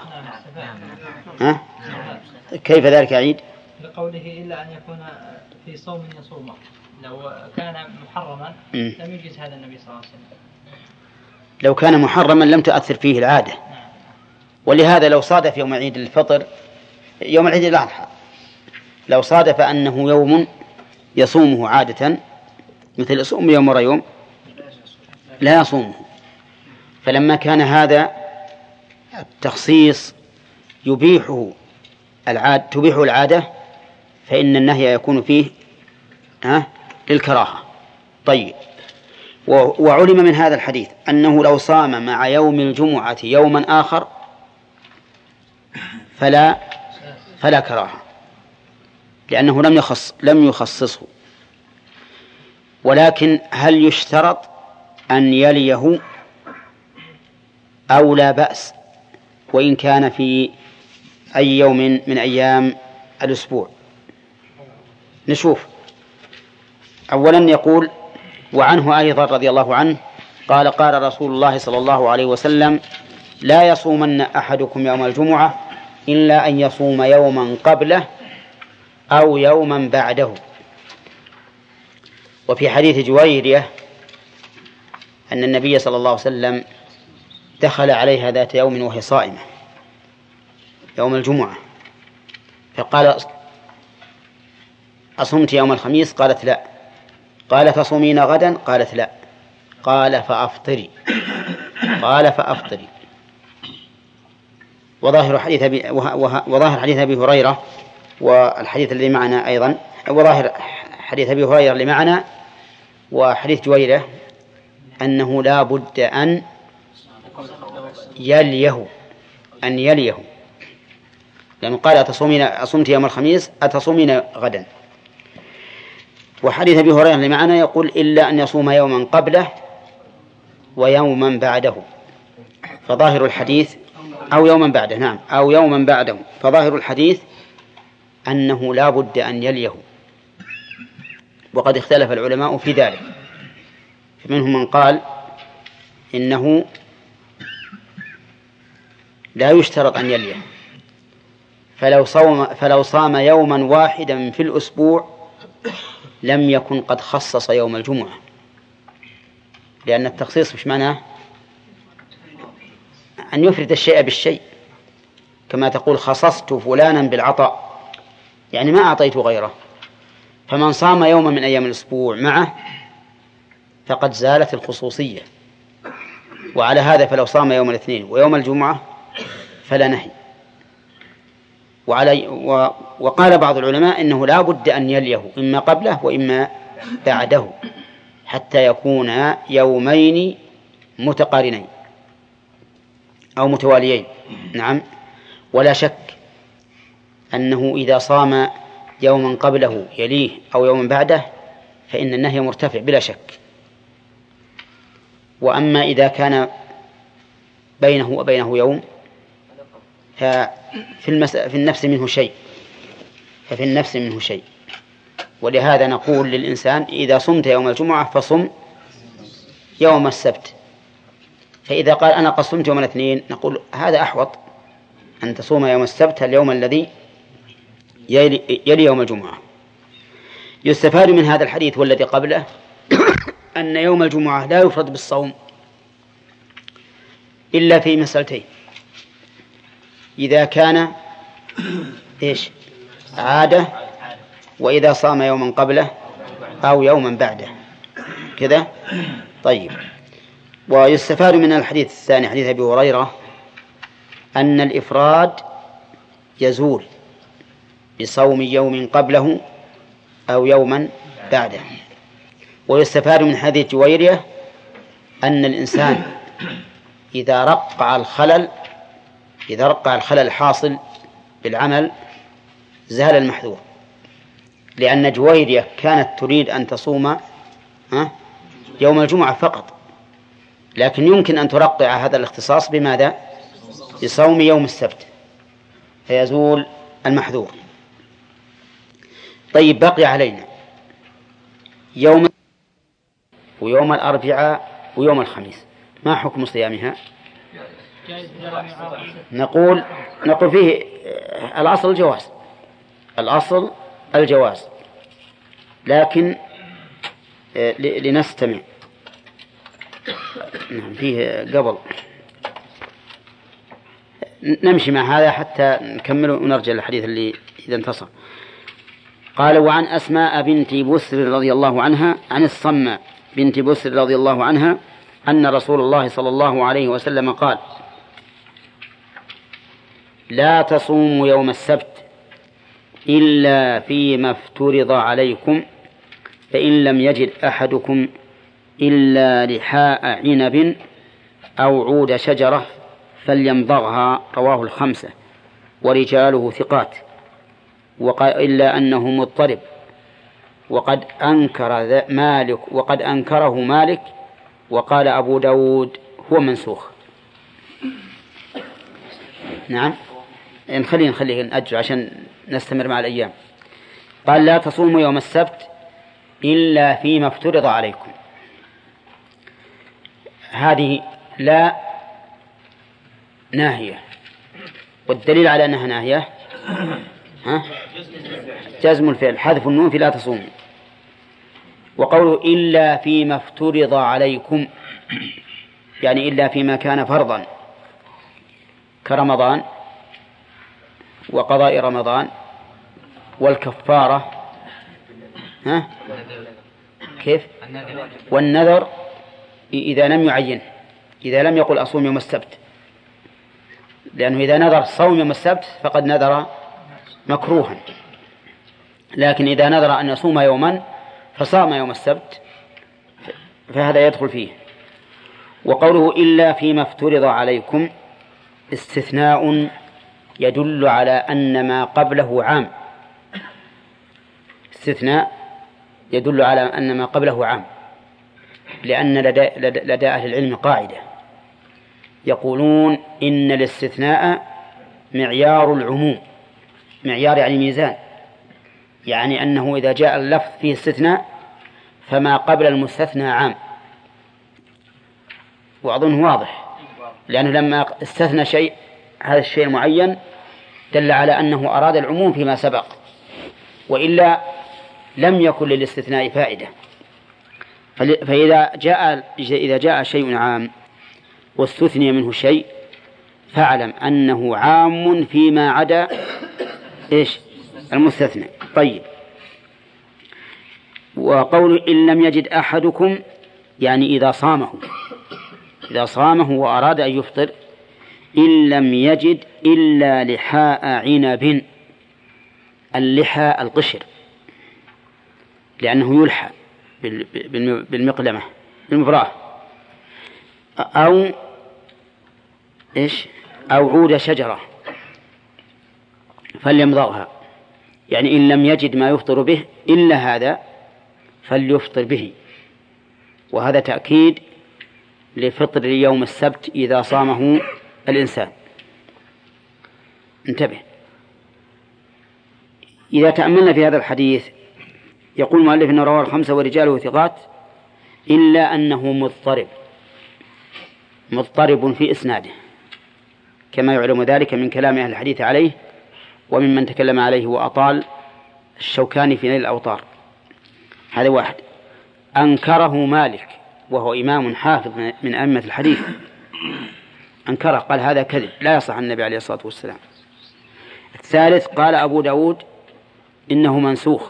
كيف ذلك يا عيد؟ لقوله إلا أن يكون في صوم يصومه، لو كان محرما لم يجز هذا النبي صلى الله عليه وسلم. لو كان محرما لم تؤثر فيه العادة. ولهذا لو صادف يوم عيد الفطر يوم العيد الأضحى، لو صادف أنه يوم يصومه عادة مثل يصوم يوم ورا يوم لا يصومه. فلما كان هذا التخصيص تبيحه العادة فإن النهي يكون فيه للكراهة. طيب، وعلم من هذا الحديث أنه لو صام مع يوم الجمعة يوما آخر فلا كراهة، لأنه لم يخصصه. ولكن هل يشترط أن يليه أو لا بأس وإن كان في أي يوم من أيام الأسبوع؟ نشوف. أولا يقول: وعنه أيضا رضي الله عنه قال: قال رسول الله صلى الله عليه وسلم: لا يصومن أحدكم يوم الجمعة إلا أن يصوم يوما قبله أو يوما بعده. وفي حديث جويرية أن النبي صلى الله عليه وسلم دخل عليها ذات يوم وهي صائمة يوم الجمعة، فقال: أصمت يوم الخميس؟ قالت: لا. قال: تصومين غدا؟ قالت: لا. قال: فأفطري. قال: فأفطري. وظاهر حديث أبي هريرة والحديث الذي معنا أيضا، وظاهر حديث أبي هريرة اللي معنا وحديث جويرة أنه لا بد أن يليه، لأنه قال: أصمت يوم الخميس؟ أتصومين غدا. وحديث أبي هريرة اللي معنا يقول: إلا أن يصوم يوما قبله ويوما بعده. فظاهر الحديث أو يوما بعده، نعم، أو يوما بعده. فظاهر الحديث أنه لا بد أن يليه. وقد اختلف العلماء في ذلك، فمنهم من قال إنه لا يشترط أن يليه، فلو صام يوما واحدا في الأسبوع لم يكن قد خصص يوم الجمعة، لأن التخصيص مش معناه أن يفرد الشيء بالشيء، كما تقول: خصصت فلانا بالعطاء، يعني ما أعطيت غيره. فمن صام يوما من أيام الأسبوع معه فقد زالت الخصوصية. وعلى هذا فلو صام يوم الاثنين ويوم الجمعة فلا نهي. وقال بعض العلماء إنه لا بد أن يليه إما قبله وإما بعده حتى يكون يومين متقارنين أو متواليين. نعم. ولا شك أنه إذا صام يوما قبله يليه أو يوما بعده فإن النهي مرتفع بلا شك. وأما إذا كان بينه يوم ففي النفس منه شيء. ولهذا نقول للإنسان: إذا صمت يوم الجمعة فصم يوم السبت. فإذا قال: أنا قد صمت يوم الاثنين، نقول: هذا أحوط أن تصوم يوم السبت اليوم الذي يلي يوم الجمعة. يستفاد من هذا الحديث والذي قبله أن يوم الجمعة لا يفرد بالصوم إلا في مسألتين: إذا كان عادة، وإذا صام يوما قبله أو يوما بعده كذا. طيب. ويستفاد من الحديث الثاني حديث أبي هريرة أن الإفراد يزول بصوم يوم قبله أو يوما بعده. ويستفاد من حديث جويرية أن الإنسان إذا رقع الخلل الحاصل بالعمل زال المحذور، لأن جويرية كانت تريد أن تصوم يوم الجمعة فقط، لكن يمكن أن ترقع هذا الاختصاص بماذا؟ بصوم يوم السبت. فيزول المحذور. طيب بقي علينا يوم ويوم الأربعاء ويوم الخميس، ما حكم صيامها؟ نقول فيه الأصل الجواز، الأصل الجواز، لكن لنستمع. نعم فيه قبل نمشي مع هذا حتى نكمل ونرجع للحديث اللي إذا انتصر. قال: وعن أسماء بنت بسر رضي الله عنها، عن الصماء بنت بسر رضي الله عنها أن رسول الله صلى الله عليه وسلم قال: لا تصوموا يوم السبت إلا فيما افترض عليكم، فإن لم يجد أحدكم إلا لحاء عنب أو عود شجرة فليمضغها. رواه الخمسة ورجاله ثقات، إلا أنه مضطرب، وقد أنكره مالك، وقال أبو داود هو منسوخ. نعم نخليه نأجل عشان نستمر مع الأيام. قال: لا تصوموا يوم السبت إلا فيما افترض عليكم. هذه لا ناهية، والدليل على أنها ناهية جزم الفعل، حذف النون في لا تصوموا. وقوله إلا فيما افترض عليكم يعني إلا فيما كان فرضا كرمضان وقضاء رمضان والكفارة كيف والنذر إذا لم يعين، إذا لم يقل أصوم يوم السبت، لأنه إذا نذر صوم يوم السبت فقد نذر مكروها، لكن إذا نذر أن يصوم يوما فصام يوم السبت فهذا يدخل فيه. وقوله إلا فيما افترض عليكم استثناء يدل على أن ما قبله عام، استثناء يدل على أن ما قبله عام، لأن لدى أهل العلم قاعدة يقولون إن الاستثناء معيار العموم، معيار يعني ميزان، يعني أنه إذا جاء اللفظ فيه استثناء فما قبل المستثنى عام، وأظن واضح، لأنه لما استثنى شيء هذا الشيء المعين دل على أنه أراد العموم فيما سبق، وإلا لم يكن للاستثناء فائدة. فإذا جاء شيء عام واستثني منه شيء فاعلم أنه عام فيما عدا المستثنى. طيب، وقول إن لم يجد أحدكم يعني إذا صامه وأراد أن يفطر، إن لم يجد إلا لحاء عنب، اللحى القشر، لأنه يلحى بالمقلمة بالمبراه، أو عود شجرة فليمضغها، يعني إن لم يجد ما يفطر به إلا هذا فليفطر به. وهذا تأكيد لفطر يوم السبت إذا صامه الإنسان. انتبه، إذا تأملنا في هذا الحديث يقول المؤلف إنه رواه الخمسة ورجاله ثقات، إلا أنه مضطرب في إسناده، كما يعلم ذلك من كلام أهل الحديث عليه وممن تكلم عليه وأطال الشوكاني في نيل الأوطار. هذا واحد. أنكره مالك وهو إمام حافظ من أئمة الحديث، أنكره، قال هذا كذب لا يصح عن النبي عليه الصلاة والسلام. الثالث قال أبو داود إنه منسوخ.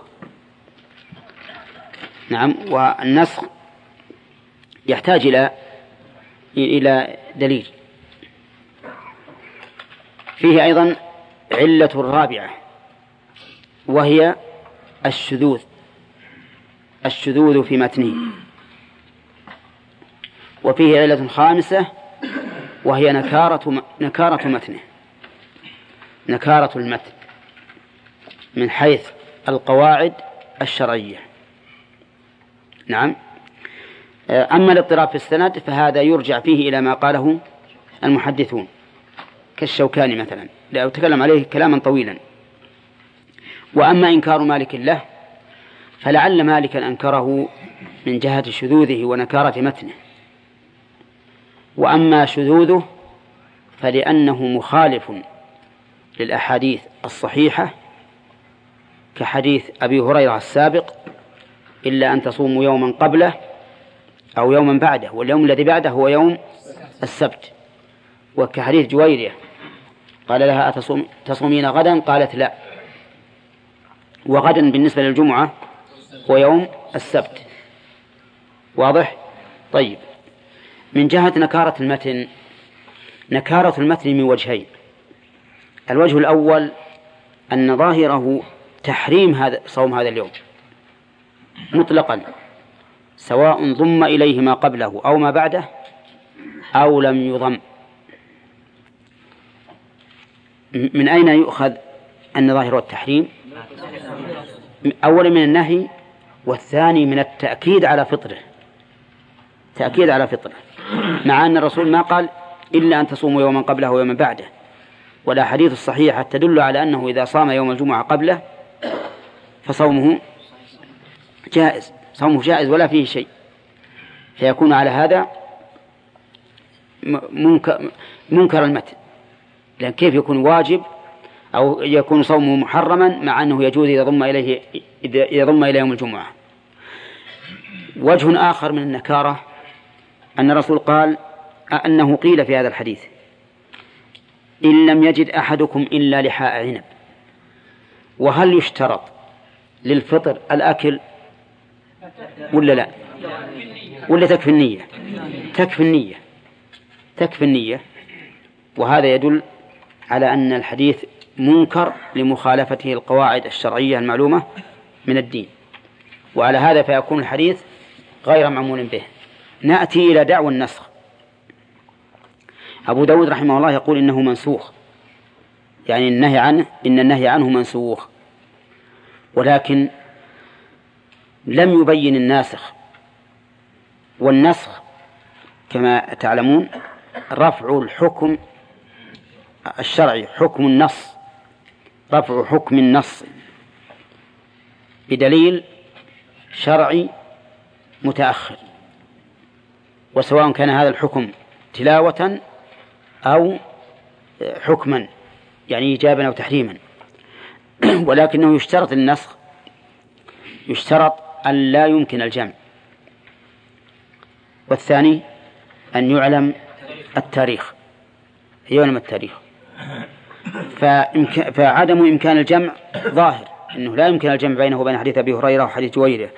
نعم، والنسخ يحتاج إلى دليل. فيه أيضا علة رابعة وهي الشذوذ في متنه، وفيه علة خامسة وهي نكارة متنه، نكارة المتن من حيث القواعد الشرعية. نعم. أما الاضطراب في السند فهذا يرجع فيه إلى ما قاله المحدثون، كالشوكاني مثلا، لا أتكلم عليه كلاما طويلا. وأما إنكار مالك له فلعل مالكا أنكره من جهة شذوذه ونكارة متنه، وأما شذوذه فلأنه مخالف للأحاديث الصحيحة كحديث أبي هريرة السابق: إلا أن تصوموا يوما قبله أو يوما بعده، واليوم الذي بعده هو يوم السبت. وكحديث جويرية قال لها: تصومين غدا؟ قالت: لا. وغدا بالنسبة للجمعة هو يوم السبت. واضح؟ طيب، من جهة نكارة المتن، نكارة المتن من وجهين. الوجه الأول أن ظاهره تحريم صوم هذا اليوم مطلقا، سواء ضم إليه ما قبله أو ما بعده أو لم يضم. من أين يؤخذ أن ظاهره التحريم؟ أولا من النهي، والثاني من التأكيد على فطره، تأكيد على فطره، مع أن الرسول ما قال إلا أن تصوموا يوما قبله ويوما بعده، ولا حديث الصحيحة تدل على أنه إذا صام يوم الجمعة قبله فصومه جائز، صومه جائز ولا فيه شيء، فيكون على هذا منكر المتن. لأن كيف يكون واجب أو يكون صومه محرما مع أنه يجوز إذا ضم إليه يوم الجمعة؟ وجه آخر من النكارة أن الرسول قال أنه قيل في هذا الحديث: إن لم يجد أحدكم إلا لحاء عنب. وهل يشترط للفطر الأكل ولا لا؟ ولا تكفي النية؟ تكفي النية. وهذا يدل على أن الحديث منكر لمخالفته القواعد الشرعية المعلومة من الدين، وعلى هذا فيكون الحديث غير معمول به. نأتي إلى دعوى النسخ. أبو داود رحمه الله يقول إنه منسوخ، يعني إن النهي عنه منسوخ، ولكن لم يبين الناسخ. والنسخ كما تعلمون رفع الحكم الشرعي، حكم النص، رفع حكم النص بدليل شرعي متأخر، وسواء كان هذا الحكم تلاوة أو حكما يعني إيجابا أو تحريما. ولكنه يشترط النسخ، يشترط أن لا يمكن الجمع، والثاني أن يعلم التاريخ، يعلم التاريخ. فعدم إمكان الجمع ظاهر، أنه لا يمكن الجمع بينه وبين حديث أبي هريرة وحديث جويرية،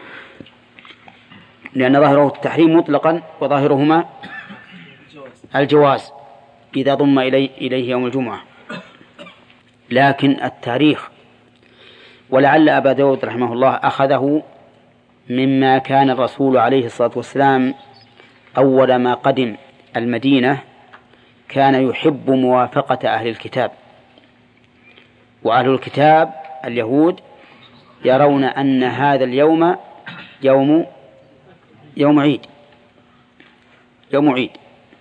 لأن ظاهره التحريم مطلقا وظاهرهما الجواز إذا ضم إليه يوم الجمعة. لكن التاريخ، ولعل أبا داود رحمه الله أخذه مما كان الرسول عليه الصلاة والسلام أول ما قدم المدينة كان يحب موافقة أهل الكتاب، وأهل الكتاب اليهود يرون أن هذا اليوم يوم عيد،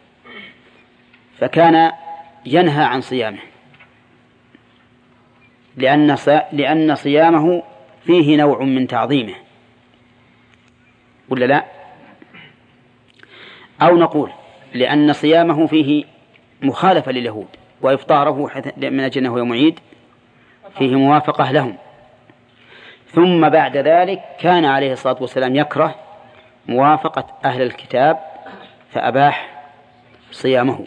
فكان ينهى عن صيامه، لأن صيامه فيه نوع من تعظيمه، ولا لا؟ أو نقول لأن صيامه فيه مخالفة لليهود، وإفطاره من أجل أنه يوم عيد فيه موافقة لهم. ثم بعد ذلك كان عليه الصلاة والسلام يكره موافقة أهل الكتاب فأباح صيامه،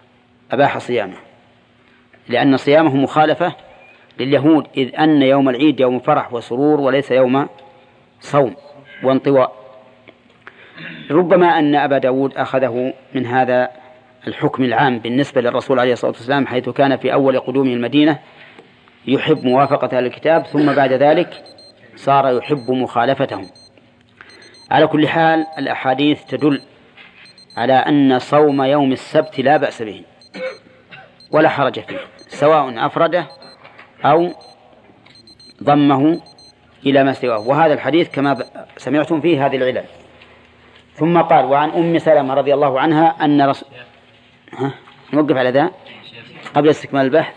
لأن صيامه مخالفة لليهود، إذ أن يوم العيد يوم فرح وسرور وليس يوم صوم وانطواء. ربما أن أبا داود أخذه من هذا الحكم العام بالنسبة للرسول عليه الصلاة والسلام، حيث كان في أول قدومه المدينة يحب موافقة أهل الكتاب، ثم بعد ذلك صار يحب مخالفتهم. على كل حال الأحاديث تدل على أن صوم يوم السبت لا بأس به ولا حرج فيه، سواء أفرده أو ضمه إلى ما سواه. وهذا الحديث كما سمعتم فيه هذه العلل. ثم قال: وعن أم سلمة رضي الله عنها أن نوقف على ذا. قبل استكمال البحث.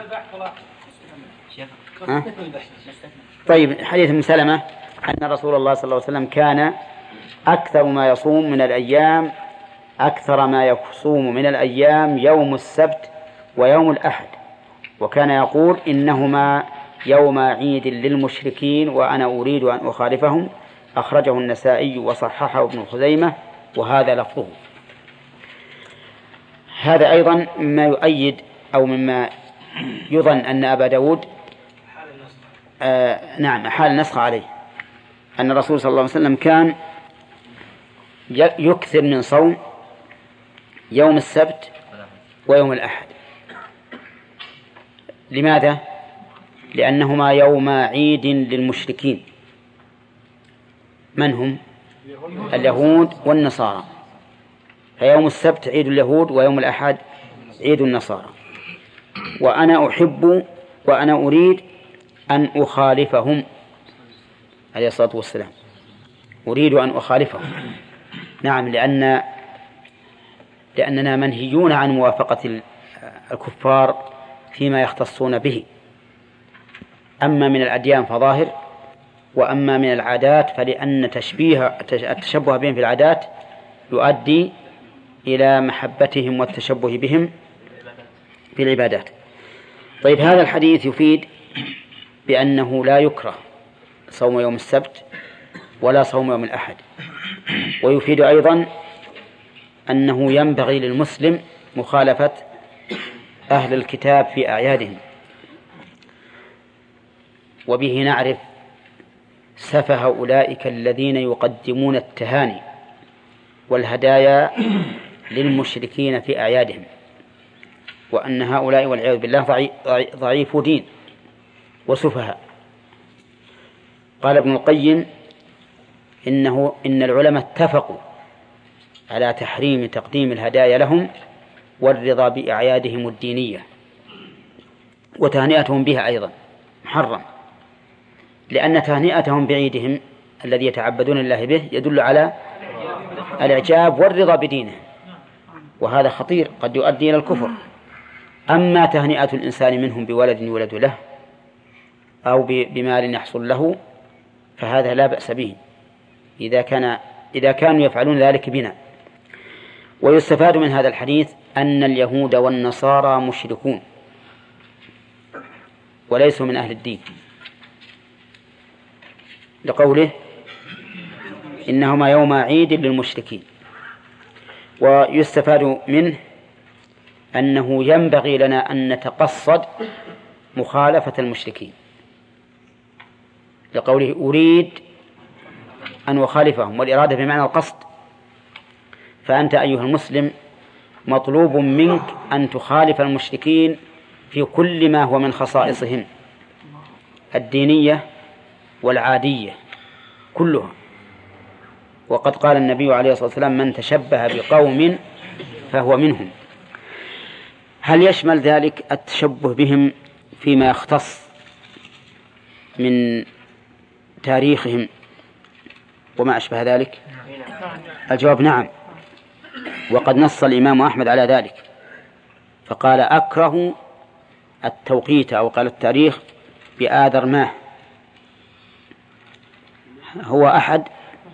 طيب، حديث ابن سلمة أن رسول الله صلى الله عليه وسلم كان أكثر ما يصوم من الأيام يوم السبت ويوم الأحد، وكان يقول إنهما يوم عيد للمشركين وأنا أريد أن أخالفهم. أخرجه النسائي وصححه ابن خزيمة وهذا لفظه. هذا أيضا مما يؤيد أو مما يظن أن أبا داود حال النسخ عليه، أن الرسول صلى الله عليه وسلم كان يكثر من صوم يوم السبت ويوم الأحد. لماذا؟ لأنهما يوم عيد للمشركين. من هم؟ اليهود والنصارى. فيوم السبت عيد اليهود ويوم الأحد عيد النصارى. وأنا أحب وأنا أريد أن أخالفهم عليه الصلاة والسلام. أريد أن أخالفهم، نعم، لأننا منهيون عن موافقة الكفار فيما يختصون به. أما من الأديان فظاهر، وأما من العادات فلأن التشبه بهم في العادات يؤدي إلى محبتهم والتشبه بهم في العبادات. طيب، هذا الحديث يفيد بأنه لا يكره صوم يوم السبت ولا صوم يوم الأحد، ويفيد أيضا أنه ينبغي للمسلم مخالفة أهل الكتاب في أعيادهم. وبه نعرف سفه أولئك الذين يقدمون التهاني والهدايا للمشركين في أعيادهم، وأن هؤلاء والعياذ بالله ضعيف دين وسفهاء. قال ابن القيم إن العلماء اتفقوا على تحريم تقديم الهدايا لهم والرضا بأعيادهم الدينية، وتهنئتهم بها أيضا محرم، لأن تهنئتهم بعيدهم الذي يتعبدون الله به يدل على الإعجاب والرضا بدينه، وهذا خطير قد يؤدي إلى الكفر. أما تهنئة الإنسان منهم بولد يولد له أو بمال يحصل له فهذا لا بأس به إذا كانوا يفعلون ذلك بنا. ويستفاد من هذا الحديث أن اليهود والنصارى مشركون وليسوا من أهل الدين، لقوله إنهما يوم عيد للمشركين. ويستفاد منه أنه ينبغي لنا أن نتقصد مخالفة المشركين، لقوله أريد أن أخالفهم، والإرادة بمعنى القصد. فأنت أيها المسلم مطلوب منك أن تخالف المشركين في كل ما هو من خصائصهم الدينية والعادية كلها. وقد قال النبي عليه الصلاة والسلام من تشبه بقوم فهو منهم. هل يشمل ذلك التشبه بهم فيما يختص من تاريخهم وما أشبه ذلك؟ الجواب نعم، وقد نص الإمام أحمد على ذلك فقال أكره التوقيت أو قال التاريخ بآذر ماه، هو أحد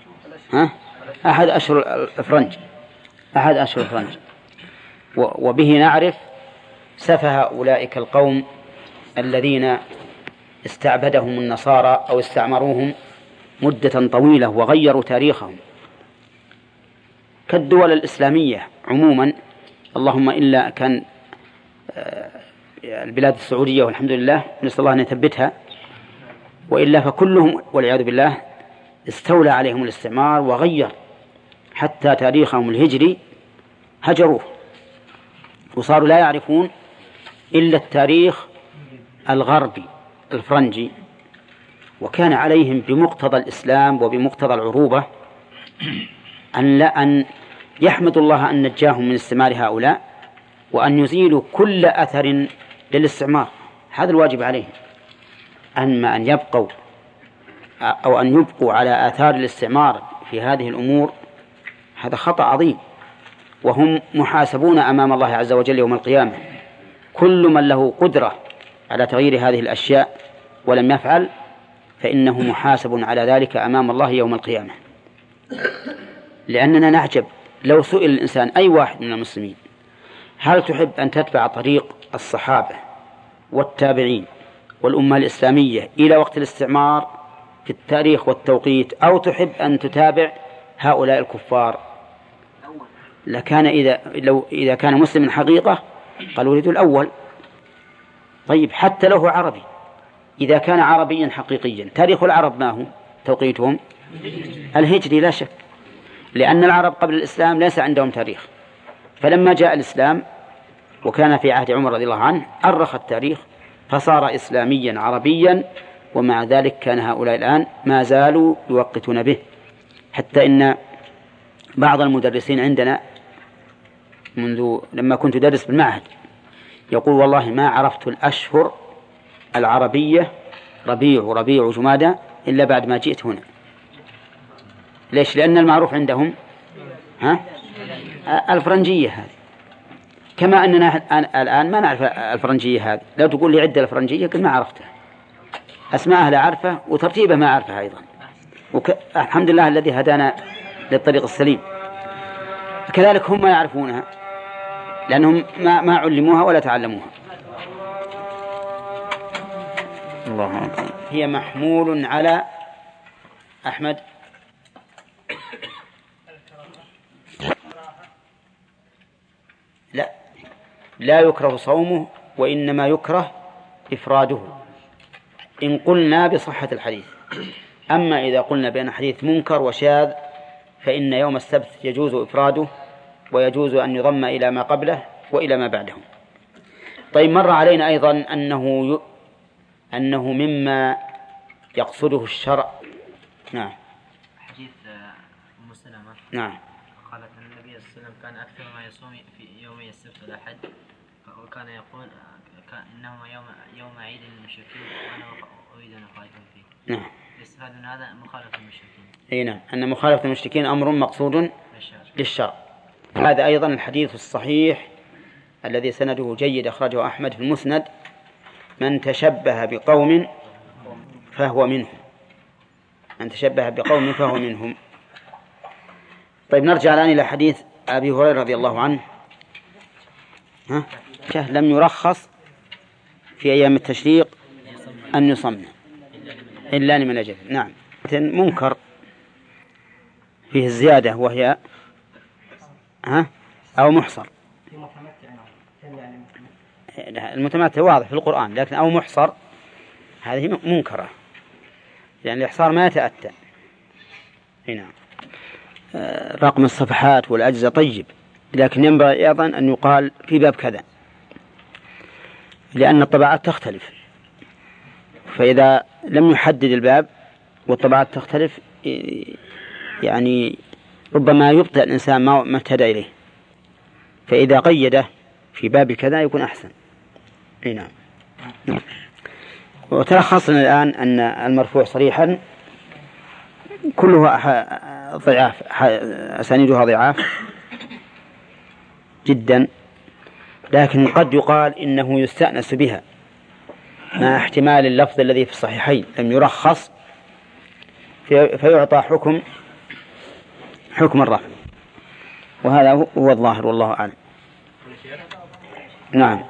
أشهر الفرنج، وبه نعرف سفه أولئك القوم الذين استعبدهم النصارى أو استعمروهم مدة طويلة وغيروا تاريخهم، كالدول الإسلامية عموما، اللهم إلا كان البلاد السعودية والحمد لله نسأل الله أن يثبتها، وإلا فكلهم والعياذ بالله استولى عليهم الاستعمار وغير حتى تاريخهم الهجري، هجروه وصاروا لا يعرفون إلا التاريخ الغربي الفرنجي. وكان عليهم بمقتضى الإسلام وبمقتضى العروبة أن يحمدوا الله أن نجاهم من استعمار هؤلاء، وأن يزيلوا كل أثر للاستعمار. هذا الواجب عليهم، أما أن يبقوا أو أن يبقوا على آثار الاستعمار في هذه الأمور هذا خطأ عظيم، وهم محاسبون أمام الله عز وجل يوم القيامة كل من له قدرة على تغيير هذه الأشياء ولم يفعل فإنه محاسب على ذلك أمام الله يوم القيامة. لأننا نعجب لو سئل الإنسان أي واحد من المسلمين هل تحب أن تتبع طريق الصحابة والتابعين والأمة الإسلامية إلى وقت الاستعمار في التاريخ والتوقيت، أو تحب أن تتابع هؤلاء الكفار، لكان إذا كان مسلم حقيقة قال أريد الأول. طيب حتى لو هو عربي، إذا كان عربيا حقيقيا تاريخ العرب ما هو توقيتهم؟ الهجري لا شك، لأن العرب قبل الإسلام ليس عندهم تاريخ، فلما جاء الإسلام وكان في عهد عمر رضي الله عنه أرخ التاريخ فصار إسلاميا عربيا، ومع ذلك كان هؤلاء الآن ما زالوا يوقتون به، حتى إن بعض المدرسين عندنا منذ لما كنت أدرس بالمعهد يقول والله ما عرفت الأشهر العربية ربيع وجمادى إلا بعد ما جئت هنا. ليش؟ لأن المعروف عندهم الفرنجية هذه، كما أننا الآن ما نعرف الفرنجية هذه. لو تقول لي عدة الفرنجية قل ما عرفتها، أسماءها لا عارفة وترتيبها ما عارفها أيضا، الحمد لله الذي هدانا للطريق السليم. كذلك هم ما يعرفونها لأنهم ما علموها ولا تعلموها. الله أكبر. هي محمول على أحمد لا يكره صومه، وإنما يكره إفراده إن قلنا بصحة الحديث. أما إذا قلنا بأن حديث منكر وشاذ فإن يوم السبت يجوز إفراده، ويجوز أن يضم إلى ما قبله وإلى ما بعده. طيب مر علينا أيضا أنه مما يقصده الشرع. نعم. حديث أم سلمة. نعم. قالت أن النبي صلى الله عليه وسلم كان أكثر ما يصوم في يومي السبت والأحد، وكان يقول إنهما يوم عيد للمشركين وأنا أريد أن أخالفهم فيه. نعم. يستفاد من هذا مخالفة المشركين. أي نعم، أن مخالفة المشركين أمر مقصود للشرع. هذا أيضا الحديث الصحيح الذي سنده جيد أخرجه أحمد في المسند: من تشبه بقوم فهو منهم. من تشبه بقوم فهو منهم. طيب نرجع الآن إلى حديث أبي هريرة رضي الله عنه. لم يرخص في أيام التشريق أن يصم إلا لمن أجل. نعم. منكر فيه الزيادة وهي أو محصر. المتمتع واضح في القرآن، لكن أو محصر هذه منكرة، لأن الإحصار ما يتأتى. هنا رقم الصفحات والأجزاء طيب، لكن ينبغي أيضا أن يقال في باب كذا، لأن الطبعات تختلف، فإذا لم يحدد الباب والطبعات تختلف يعني ربما يبطئ الإنسان ما اهتدى إليه، فإذا قيده في باب كذا يكون أحسن. نعم. وتلخصنا الآن أن المرفوع صريحا كلها ضعاف، أسانيدها ضعاف جدا، لكن قد يقال إنه يستأنس بها مع احتمال اللفظ الذي في الصحيحين لم يرخص فيعطى حكم الرفع، وهذا هو الظاهر والله أعلم. نعم.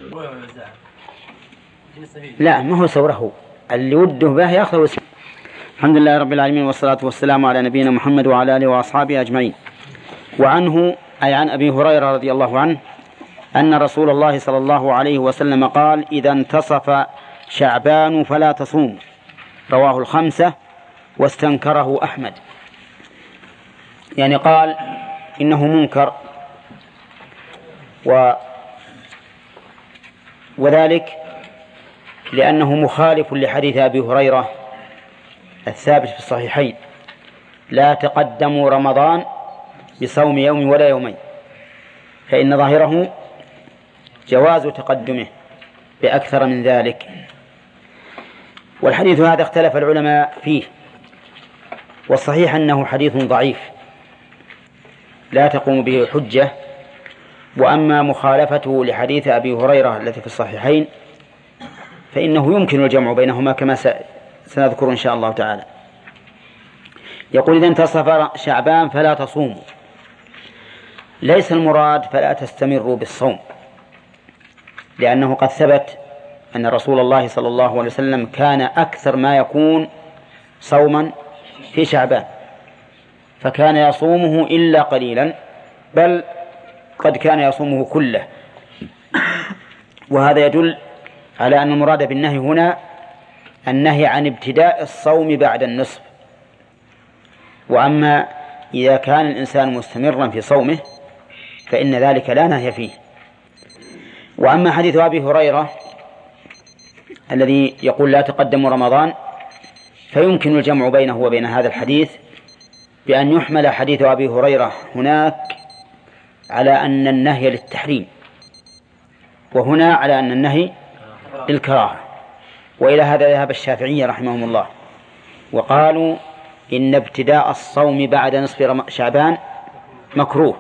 لا، ما هو سوره، اللي وده به يأخذ اسمه. الحمد لله رب العالمين، والصلاة والسلام على نبينا محمد وعلى آله وأصحابه أجمعين. وعنه أي عن أبي هريرة رضي الله عنه أن رسول الله صلى الله عليه وسلم قال: إذا انتصف شعبان فلا تصوموا. رواه الخمسة واستنكره أحمد. يعني قال إنه منكر، وذلك لأنه مخالف لحديث أبي هريرة الثابت في الصحيحين: لا تقدموا رمضان بصوم يوم ولا يومين، فإن ظاهره جواز تقدمه بأكثر من ذلك. والحديث هذا اختلف العلماء فيه، والصحيح أنه حديث ضعيف لا تقوم به حجة، وأما مخالفته لحديث أبي هريرة التي في الصحيحين فإنه يمكن الجمع بينهما كما سنذكر إن شاء الله تعالى. يقول: إذا انتصف شعبان فلا تصوموا. ليس المراد فلا تستمروا بالصوم، لأنه قد ثبت أن رسول الله صلى الله عليه وسلم كان أكثر ما يكون صوما في شعبان، فكان يصومه إلا قليلا، بل قد كان يصومه كله. وهذا يدل على أن المراد بالنهي هنا النهي عن ابتداء الصوم بعد النصف. وأما إذا كان الإنسان مستمرا في صومه فإن ذلك لا نهي فيه. وأما حديث أبي هريرة الذي يقول لا تقدم رمضان، فيمكن الجمع بينه وبين هذا الحديث بأن يحمل حديث أبي هريرة هناك على أن النهي للتحريم، وهنا على أن النهي للكراهة. وإلى هذا ذهب الشافعية رحمهم الله، وقالوا إن ابتداء الصوم بعد نصف شعبان مكروه،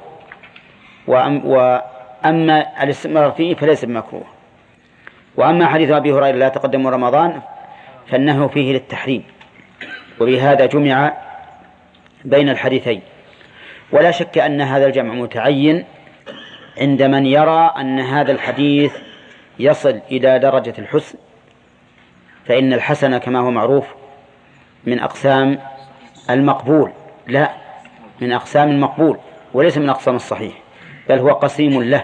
وأما الاستمرار فيه فليس بمكروه. وأما حديث أبي هريرة لا تقدم رمضان فالنهي فيه للتحريم، وبهذا جمع بين الحديثين. ولا شك أن هذا الجمع متعين عند من يرى أن هذا الحديث يصل إلى درجة الحسن، فإن الحسن كما هو معروف من أقسام المقبول، لا من أقسام المقبول وليس من أقسام الصحيح، بل هو قسيم له.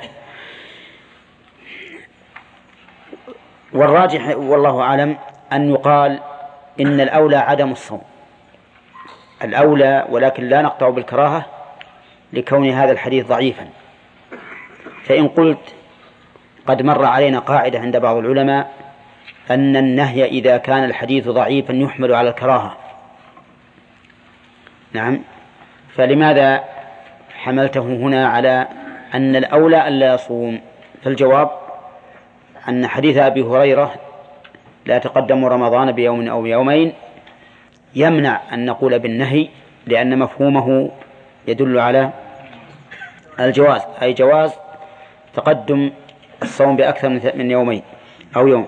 والراجح والله أعلم أن يقال إن الأولى عدم الصوم، الأولى، ولكن لا نقطع بالكراهة لكون هذا الحديث ضعيفا. فإن قلت قد مر علينا قاعدة عند بعض العلماء أن النهي إذا كان الحديث ضعيفا يحمل على الكراهة، نعم، فلماذا حملته هنا على أن الأولى ألا يصوم؟ فالجواب أن حديث أبي هريرة لا تقدم رمضان بيوم أو يومين يمنع أن نقول بالنهي، لأن مفهومه يدل على الجواز، أي جواز تقدم الصوم بأكثر من يومين أو يوم.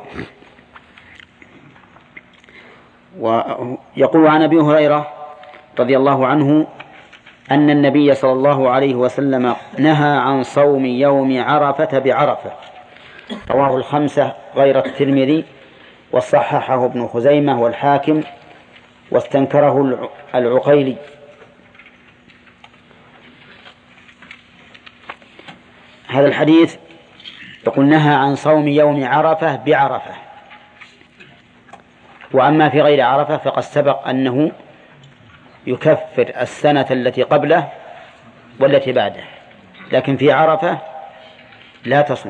ويقول عن أبي هريرة رضي الله عنه أن النبي صلى الله عليه وسلم نهى عن صوم يوم عرفة بعرفة، رواه الخمسة غير الترمذي، وصححه ابن خزيمة والحاكم، واستنكره العقيلي. هذا الحديث يقول نهى عن صوم يوم عرفة بعرفة، وأما في غير عرفة فقد سبق أنه يكفر السنة التي قبله والتي بعده، لكن في عرفة لا تصوم.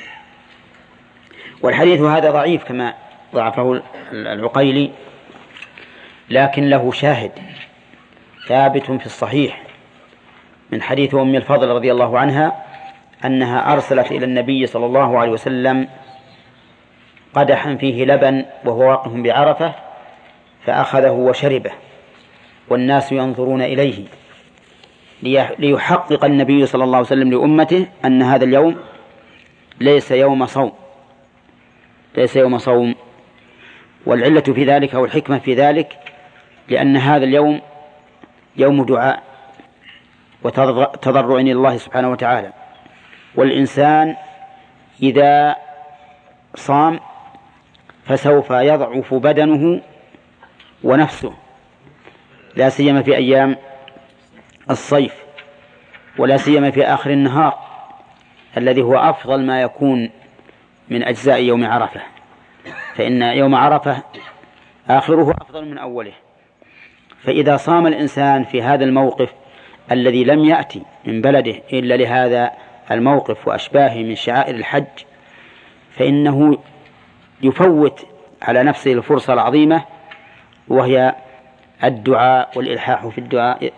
والحديث هذا ضعيف كما ضعفه العقيلي، لكن له شاهد ثابت في الصحيح من حديث أم الفضل رضي الله عنها أنها أرسلت إلى النبي صلى الله عليه وسلم قدحا فيه لبن وهو واقف بعرفة، فأخذه وشربه والناس ينظرون إليه، ليحقق النبي صلى الله عليه وسلم لأمته أن هذا اليوم ليس يوم صوم. والعلة في ذلك أو الحكمة في ذلك لأن هذا اليوم يوم دعاء وتضرع إلى الله سبحانه وتعالى، والإنسان إذا صام فسوف يضعف بدنه ونفسه، لا سيما في أيام الصيف، ولا سيما في آخر النهار الذي هو أفضل ما يكون من أجزاء يوم عرفة، فإن يوم عرفة آخره أفضل من أوله. فإذا صام الإنسان في هذا الموقف الذي لم يأتي من بلده إلا لهذا الموقف وأشباهه من شعائر الحج، فإنه يفوت على نفسه الفرصة العظيمة، وهي الدعاء والإلحاح في الدعاء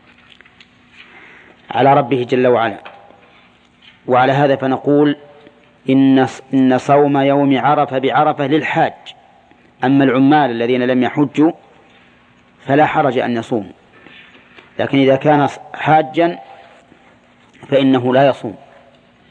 على ربه جل وعلا. وعلى هذا فنقول إن صوم يوم عرفة بعرفة للحاج، أما العمال الذين لم يحجوا فلا حرج أن يصوموا، لكن إذا كان حاجا فإنه لا يصوم،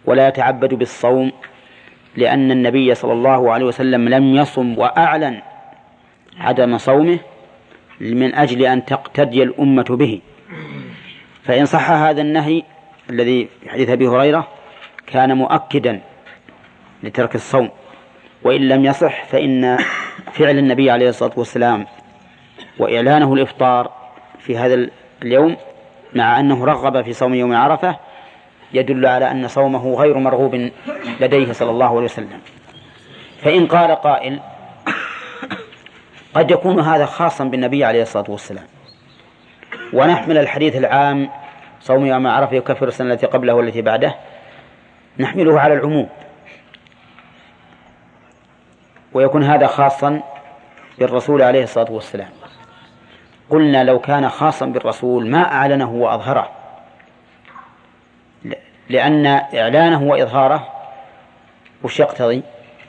ولا يتعبد بالصوم، لأن النبي صلى الله عليه وسلم لم يصم وأعلن عدم صومه من أجل أن تقتدي الأمة به. فإن صح هذا النهي الذي في حديث أبي هريرة كان مؤكدا لترك الصوم، وإن لم يصح فإن فعل النبي عليه الصلاة والسلام وإعلانه الإفطار في هذا اليوم مع أنه رغب في صوم يوم عرفة يدل على أن صومه غير مرغوب لديه صلى الله عليه وسلم. فإن قال قائل قد يكون هذا خاصا بالنبي عليه الصلاة والسلام، ونحمل الحديث العام صوم يوم عرفة يكفر السنة التي قبله والتي بعده نحمله على العموم، ويكون هذا خاصا بالرسول عليه الصلاة والسلام. قلنا لو كان خاصا بالرسول ما أعلنه وأظهره، لأن إعلانه وإظهاره وش يقتضي؟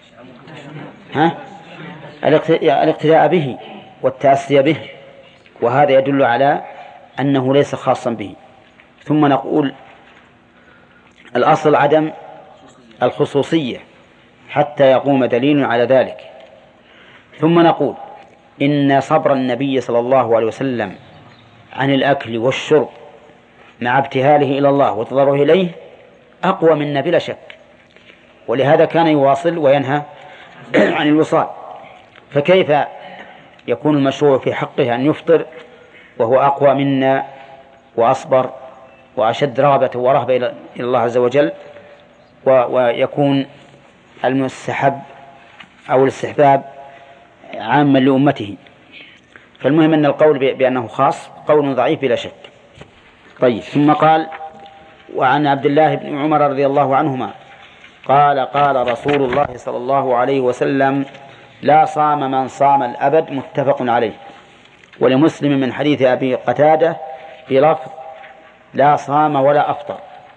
الاقتداء به والتأسي به، وهذا يدل على أنه ليس خاصا به. ثم نقول الأصل عدم الخصوصية حتى يقوم دليل على ذلك. ثم نقول إن صبر النبي صلى الله عليه وسلم عن الأكل والشرب مع ابتهاله إلى الله وتضرعه إليه أقوى منا بلا شك، ولهذا كان يواصل وينهى عن الوصال. فكيف يكون المشروع في حقه أن يفطر وهو أقوى منا وأصبر وأشد رغبة ورهبة إلى الله عز وجل، ويكون المستحب أو الاستحباب عاما لأمته؟ فالمهم أن القول بأنه خاص قول ضعيف بلا شك. طيب، ثم قال: وعن عبد الله بن عمر رضي الله عنهما قال: قال رسول الله صلى الله عليه وسلم: لا صام من صام الأبد. متفق عليه. ولمسلم من حديث أبي قتادة بلفظ: لا صام ولا أفطر.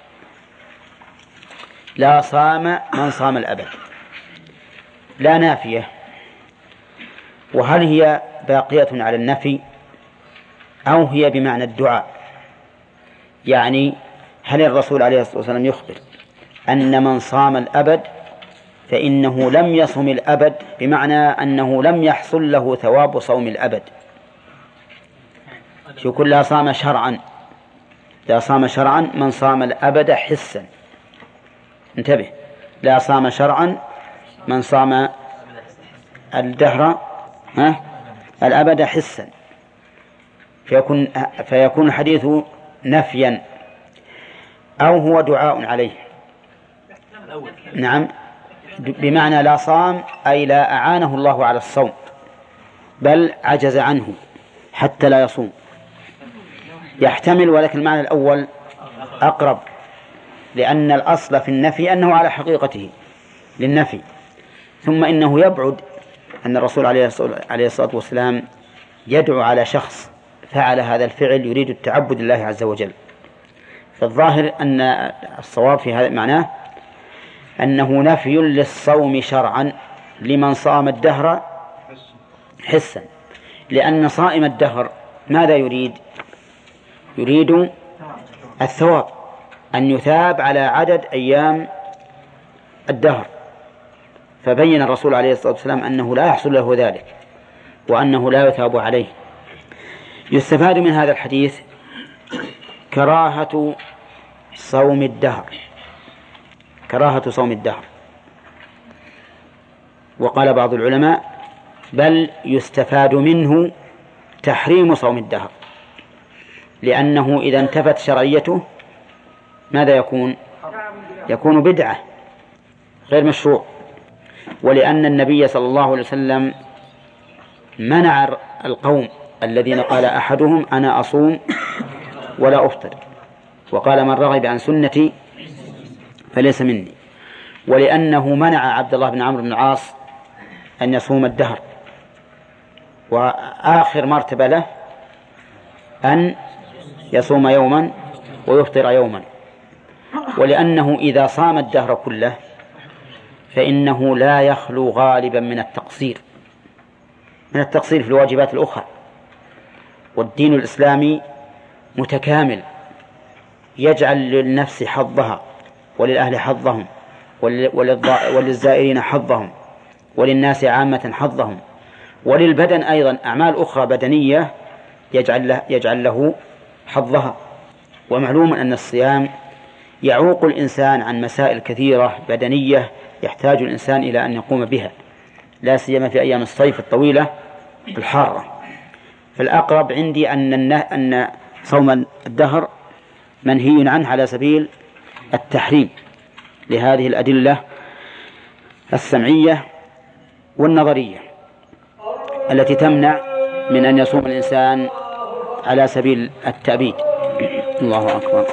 لا صام من صام الأبد لا نافية، وهل هي باقية على النفي أو هي بمعنى الدعاء؟ يعني هل الرسول عليه الصلاة والسلام يخبر أن من صام الأبد فإنه لم يصم الأبد، بمعنى أنه لم يحصل له ثواب صوم الأبد؟ يقول لا صام شرعا، لا صام شرعا من صام الأبد حسا. انتبه، لا صام شرعا من صام الدهر الأبد حسا، فيكون الحديث نفيا أو هو دعاء عليه. نعم، بمعنى لا صام أي لا أعانه الله على الصوم، بل عجز عنه حتى لا يصوم. يحتمل، ولكن المعنى الأول أقرب، لأن الأصل في النفي أنه على حقيقته للنفي. ثم إنه يبعد أن الرسول عليه الصلاة والسلام يدعو على شخص فعل هذا الفعل يريد التعبد لله عز وجل. فالظاهر أن الصواب في هذا معناه أنه نفي للصوم شرعا لمن صام الدهر حسا، لأن صائم الدهر ماذا يريد؟ يريد الثواب، أن يثاب على عدد أيام الدهر. فبين الرسول عليه الصلاة والسلام أنه لا يحصل له ذلك وأنه لا يثاب عليه. يستفاد من هذا الحديث كراهة صوم الدهر، كراهة صوم الدهر. وقال بعض العلماء بل يستفاد منه تحريم صوم الدهر، لأنه إذا انتفت شرعيته ماذا يكون؟ يكون بدعة غير مشروع. ولأن النبي صلى الله عليه وسلم منع القوم الذين قال أحدهم أنا أصوم ولا أفطر، وقال من رغب عن سنتي فليس مني. ولأنه منع عبد الله بن عمرو بن العاص أن يصوم الدهر، وآخر مرتبة له أن يصوم يوما ويفطر يوما. ولأنه إذا صام الدهر كله فإنه لا يخلو غالبا من التقصير في الواجبات الأخرى. والدين الإسلامي متكامل، يجعل للنفس حظها وللأهل حظهم، وللزائرين حظهم، وللناس عامة حظهم، وللبدن أيضا أعمال أخرى بدنية يجعل له حظها. ومعلوم أن الصيام يعوق الإنسان عن مسائل كثيرة بدنية يحتاج الإنسان إلى أن يقوم بها، لا سيما في أيام الصيف الطويلة الحارة. فالأقرب عندي أن صوم الدهر منهي عنه على سبيل التحريم لهذه الأدلة السمعية والنظرية التي تمنع من أن يصوم الإنسان على سبيل التأبيد. الله أكبر.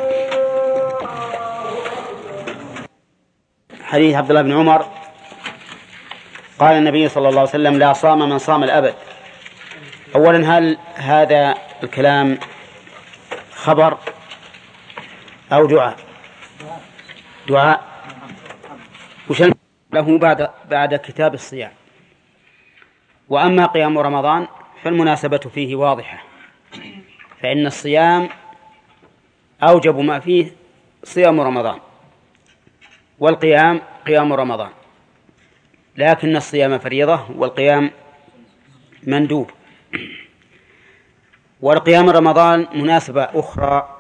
حديث عبد الله بن عمر قال النبي صلى الله عليه وسلم: لا صام من صام الأبد. أولا، هل هذا الكلام خبر أو دعاء وشن له بعد كتاب الصيام؟ وأما قيام رمضان فالمناسبة فيه واضحة، فإن الصيام أوجب ما فيه صيام رمضان، والقيام قيام رمضان، لكن الصيام فريضة والقيام مندوب. والقيام رمضان مناسبة أخرى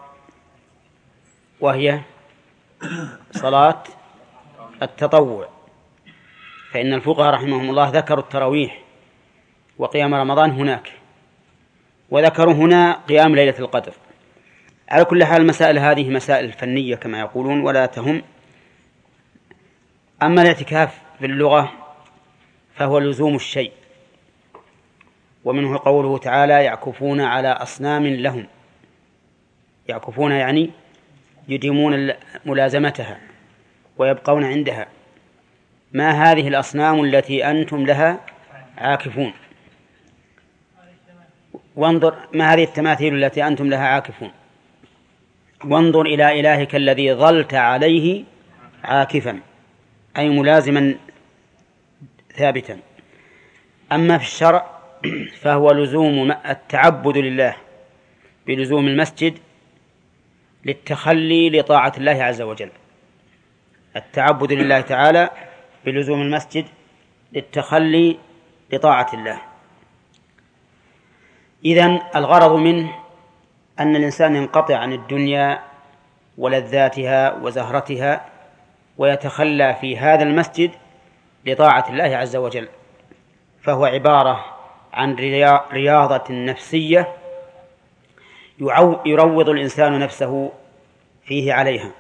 وهي صلاة التطوع، فإن الفقهاء رحمهم الله ذكروا التراويح وقيام رمضان هناك، وذكروا هنا قيام ليلة القدر. على كل حال المسائل هذه مسائل فنية كما يقولون ولا تهم. أما الاعتكاف في اللغة فهو لزوم الشيء، ومنه قوله تعالى: يعكفون على أصنام لهم. يعكفون يعني يديمون ملازمتها ويبقون عندها. ما هذه الأصنام التي أنتم لها عاكفون؟ وانظر ما هذه التماثيل التي أنتم لها عاكفون؟ وانظر إلى إلهك الذي ظلت عليه عاكفا، أي ملازما ثابتا. أما في الشرع فهو لزوم التعبد لله بلزوم المسجد للتخلي لطاعة الله عز وجل. التعبد لله تعالى بلزوم المسجد للتخلي لطاعة الله. إذن الغرض منه أن الإنسان ينقطع عن الدنيا ولذاتها وزهرتها ويتخلى في هذا المسجد لطاعة الله عز وجل، فهو عبارة عن رياضة نفسية يروض الإنسان نفسه فيه عليها.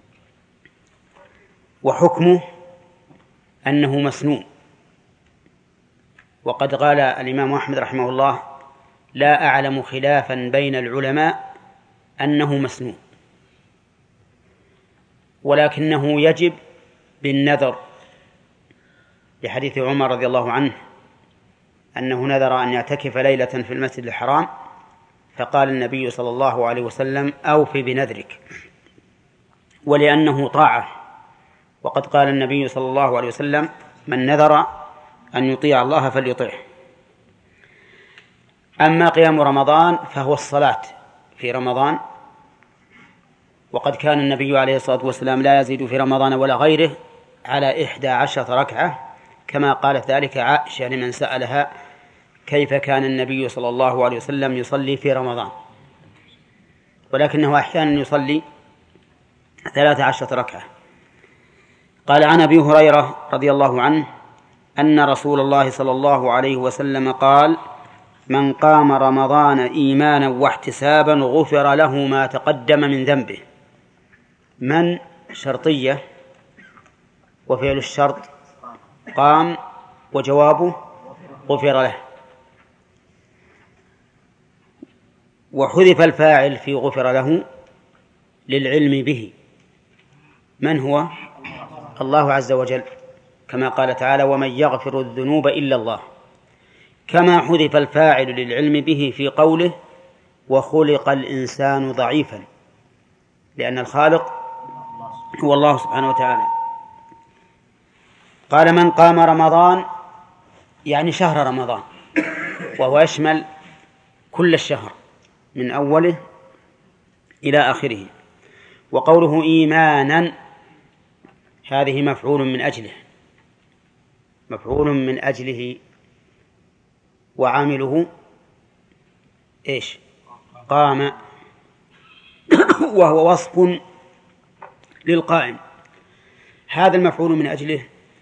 وحكمه أنه مسنون، وقد قال الإمام أحمد رحمه الله: لا أعلم خلافا بين العلماء أنه مسنون، ولكنه يجب بالنذر، لحديث عمر رضي الله عنه أنه نذر أن يعتكف ليلة في المسجد الحرام، فقال النبي صلى الله عليه وسلم: أوف بنذرك. ولأنه طاعة، وقد قال النبي صلى الله عليه وسلم: من نذر أن يطيع الله فليطيعه. أما قيام رمضان فهو الصلاة في رمضان، وقد كان النبي عليه الصلاة والسلام لا يزيد في رمضان ولا غيره على 11 ركعة، كما قالت ذلك عائشة لمن سألها: كيف كان النبي صلى الله عليه وسلم يصلي في رمضان؟ ولكنه أحيانا يصلي 13 ركعة. قال عن أبي هريرة رضي الله عنه أن رسول الله صلى الله عليه وسلم قال: من قام رمضان إيمانا واحتسابا غفر له ما تقدم من ذنبه. من شرطية، وفعل الشرط قام، وجوابه غفر له. وحذف الفاعل في غفر له للعلم به. من هو؟ الله عز وجل، كما قال تعالى: ومن يغفر الذنوب إلا الله. كما حذف الفاعل للعلم به في قوله: وخلق الإنسان ضعيفا، لأن الخالق هو الله سبحانه وتعالى. قال: من قام رمضان يعني شهر رمضان، وهو يشمل كل الشهر من أوله إلى آخره. وقوله إيمانا هذه مفعول من أجله، مفعول من أجله، وعامله إيش؟ قام، وهو وصف للقائم. هذا المفعول من أجله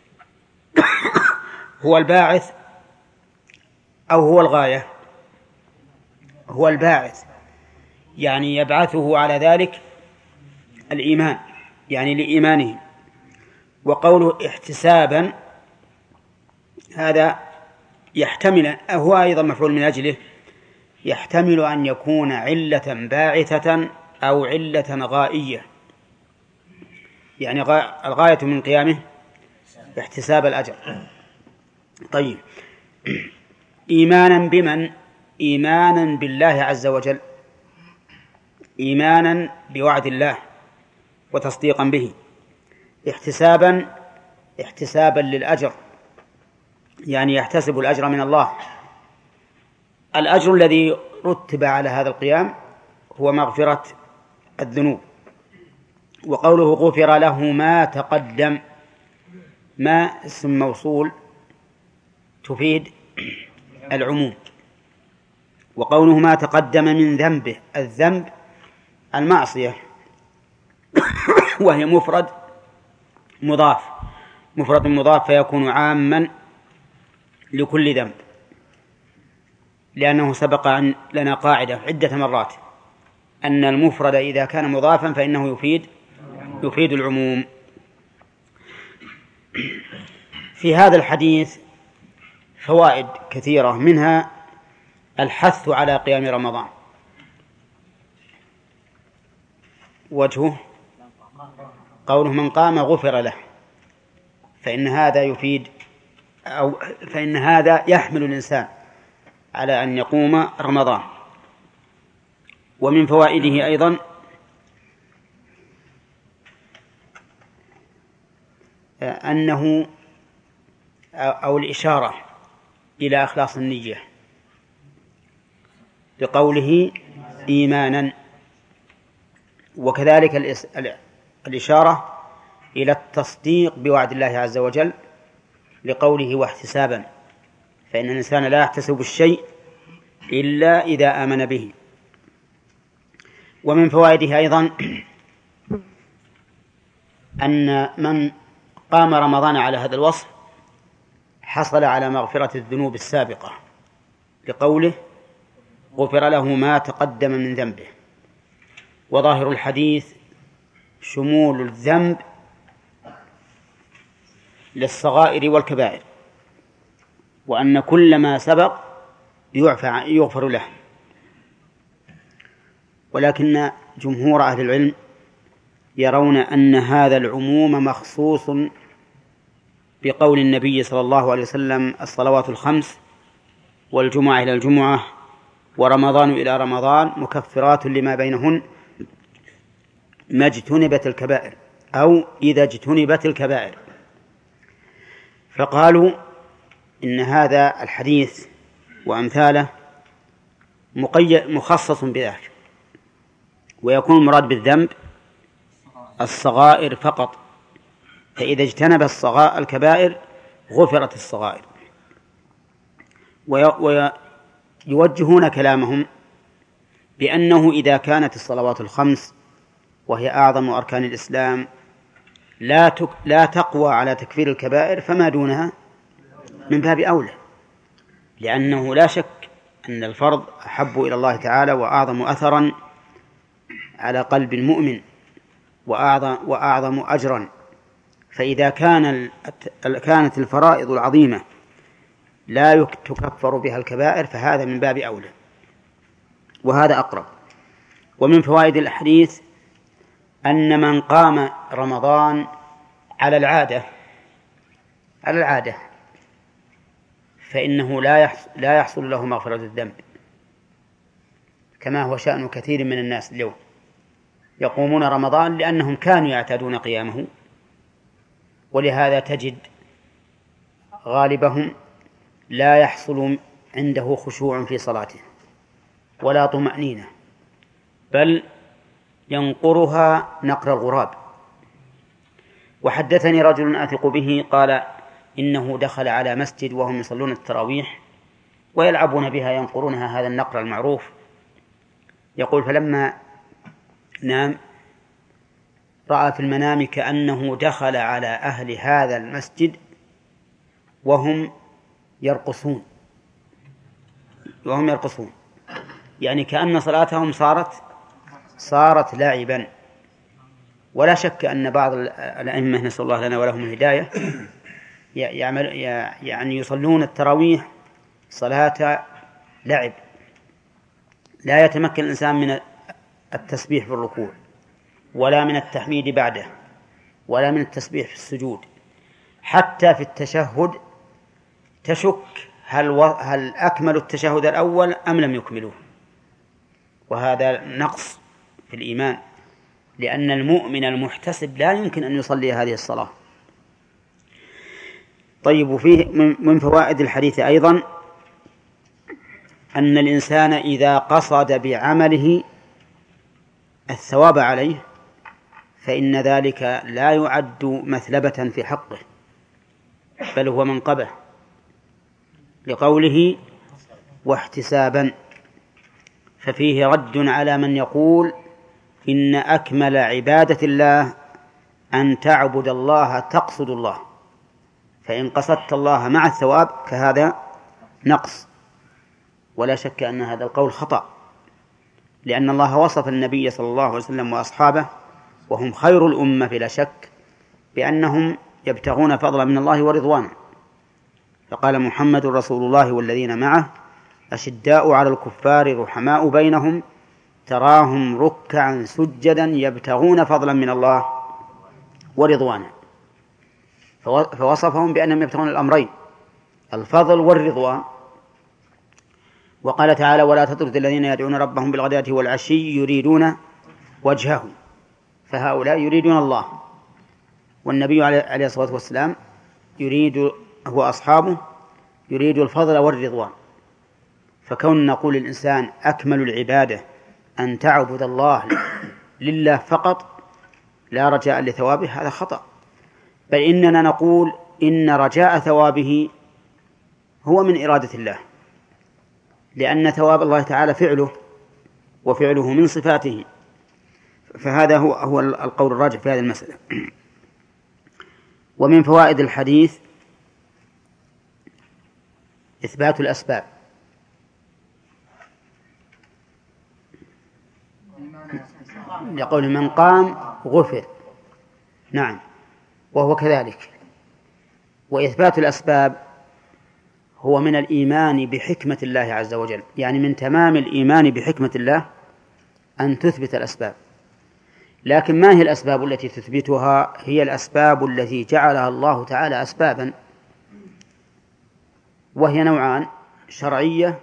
هو الباعث أو هو الغاية؟ هو الباعث، يعني يبعثه على ذلك الإيمان، يعني لإيمانه. وقوله احتسابا هذا يحتمل، هو أيضا مفعول من أجله، يحتمل أن يكون علة باعثة أو علة غائية، يعني الغاية من قيامه احتساب الأجر. طيب، إيمانا بمن؟ إيمانا بالله عز وجل، إيمانا بوعد الله وتصديقا به. احتسابا، احتسابا للأجر، يعني يحتسب الأجر من الله. الأجر الذي رتب على هذا القيام هو مغفرة الذنوب. وقوله غفر له ما تقدم، ما اسم موصول تفيد العموم. وقوله ما تقدم من ذنبه، الذنب المعصية، وهي مفرد مضاف، مفرد مضاف فيكون عاما لكل ذنب، لأنه سبق أن لنا قاعدة عدة مرات أن المفرد إذا كان مضافا فإنه يفيد العموم. في هذا الحديث فوائد كثيرة، منها الحث على قيام رمضان. وجهه قوله من قام غفر له، فإن هذا يفيد أو فإن هذا يحمل الإنسان على أن يقوم رمضان. ومن فوائده أيضا أنه أو الإشارة إلى إخلاص النية بقوله إيمانا، وكذلك الإشارة إلى التصديق بوعد الله عز وجل لقوله واحتسابا، فإن الإنسان لا يحتسب الشيء إلا إذا آمن به. ومن فوائده أيضا أن من قام رمضان على هذا الوصف حصل على مغفرة الذنوب السابقة لقوله غفر له ما تقدم من ذنبه. وظاهر الحديث شمول الذنب للصغائر والكبائر، وأن كل ما سبق يغفر له. ولكن جمهور أهل العلم يرون أن هذا العموم مخصوص بقول النبي صلى الله عليه وسلم الصلوات الخمس والجمعة إلى الجمعة ورمضان إلى رمضان مكفرات لما بينهن ما اجتنبت الكبائر أو إذا اجتنبت الكبائر. فقالوا إن هذا الحديث وأمثاله مخصص بذلك، ويكون المراد بالذنب الصغائر فقط، فإذا اجتنب الكبائر غفرت الصغائر. ويوجهون كلامهم بأنه إذا كانت الصلوات الخمس وهي أعظم أركان الإسلام لا تقوى على تكفير الكبائر، فما دونها من باب أولى، لأنه لا شك أن الفرض أحب إلى الله تعالى وأعظم أثرا على قلب المؤمن وأعظم أجرا. فإذا كانت الفرائض العظيمة لا تكفر بها الكبائر فهذا من باب أولى، وهذا أقرب. ومن فوائد الحديث أن من قام رمضان على العادة فإنه لا يحصل له مغفرة الذنب، كما هو شأن كثير من الناس اليوم يقومون رمضان لأنهم كانوا يعتادون قيامه، ولهذا تجد غالبهم لا يحصل عنده خشوع في صلاته ولا طمأنينة، بل ينقرها نقر الغراب. وحدثني رجل أثق به قال إنه دخل على مسجد وهم يصلون التراويح ويلعبون بها ينقرونها، هذا النقر المعروف. يقول فلما نام رأى في المنام كأنه دخل على أهل هذا المسجد وهم يرقصون يعني كأن صلاتهم صارت لعبا. ولا شك أن بعض الأئمة نسأل الله لنا ولهم الهداية يعني يصلون التراويح صلاة لعب، لا يتمكن الإنسان من التسبيح في الركوع ولا من التحميد بعده ولا من التسبيح في السجود، حتى في التشهد تشك هل أكملوا التشهد الأول أم لم يكملوه، وهذا نقص في الإيمان، لأن المؤمن المحتسب لا يمكن أن يصلي هذه الصلاة. طيب، وفيه من فوائد الحديث أيضا أن الإنسان إذا قصد بعمله الثواب عليه فإن ذلك لا يعد مثلبة في حقه، بل هو منقبة، لقوله واحتسابا. ففيه رد على من يقول إن أكمل عبادة الله أن تعبد الله تقصد الله، فإن قصدت الله مع الثواب فهذا نقص. ولا شك أن هذا القول خطأ، لأن الله وصف النبي صلى الله عليه وسلم وأصحابه وهم خير الأمة بلا شك بأنهم يبتغون فضلا من الله ورضوانه، فقال محمد رسول الله والذين معه أشداء على الكفار رحماء بينهم تراهم ركعا سجدا يبتغون فضلا من الله ورضوانه، فوصفهم بأنهم يبتغون الأمرين، الفضل والرضوان. وقال تعالى ولا تطرد الذين يدعون ربهم بالغداة والعشي يريدون وجهه، فهؤلاء يريدون الله، والنبي عليه الصلاة والسلام يريد هو أصحابه يريد الفضل والرضوان. فكون نقول الإنسان أكمل العبادة أن تعبد الله لله فقط لا رجاء لثوابه هذا خطأ، بل إننا نقول إن رجاء ثوابه هو من إرادة الله، لأن ثواب الله تعالى فعله وفعله من صفاته، فهذا هو القول الراجح في هذه المسألة. ومن فوائد الحديث إثبات الأسباب، يقول من قام غفر، نعم وهو كذلك. وإثبات الأسباب هو من الإيمان بحكمة الله عز وجل، يعني من تمام الإيمان بحكمة الله أن تثبت الأسباب. لكن ما هي الأسباب التي تثبتها؟ هي الأسباب التي جعلها الله تعالى أسبابا، وهي نوعان: شرعية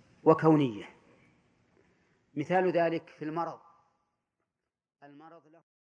وكونية. مثال ذلك في المرض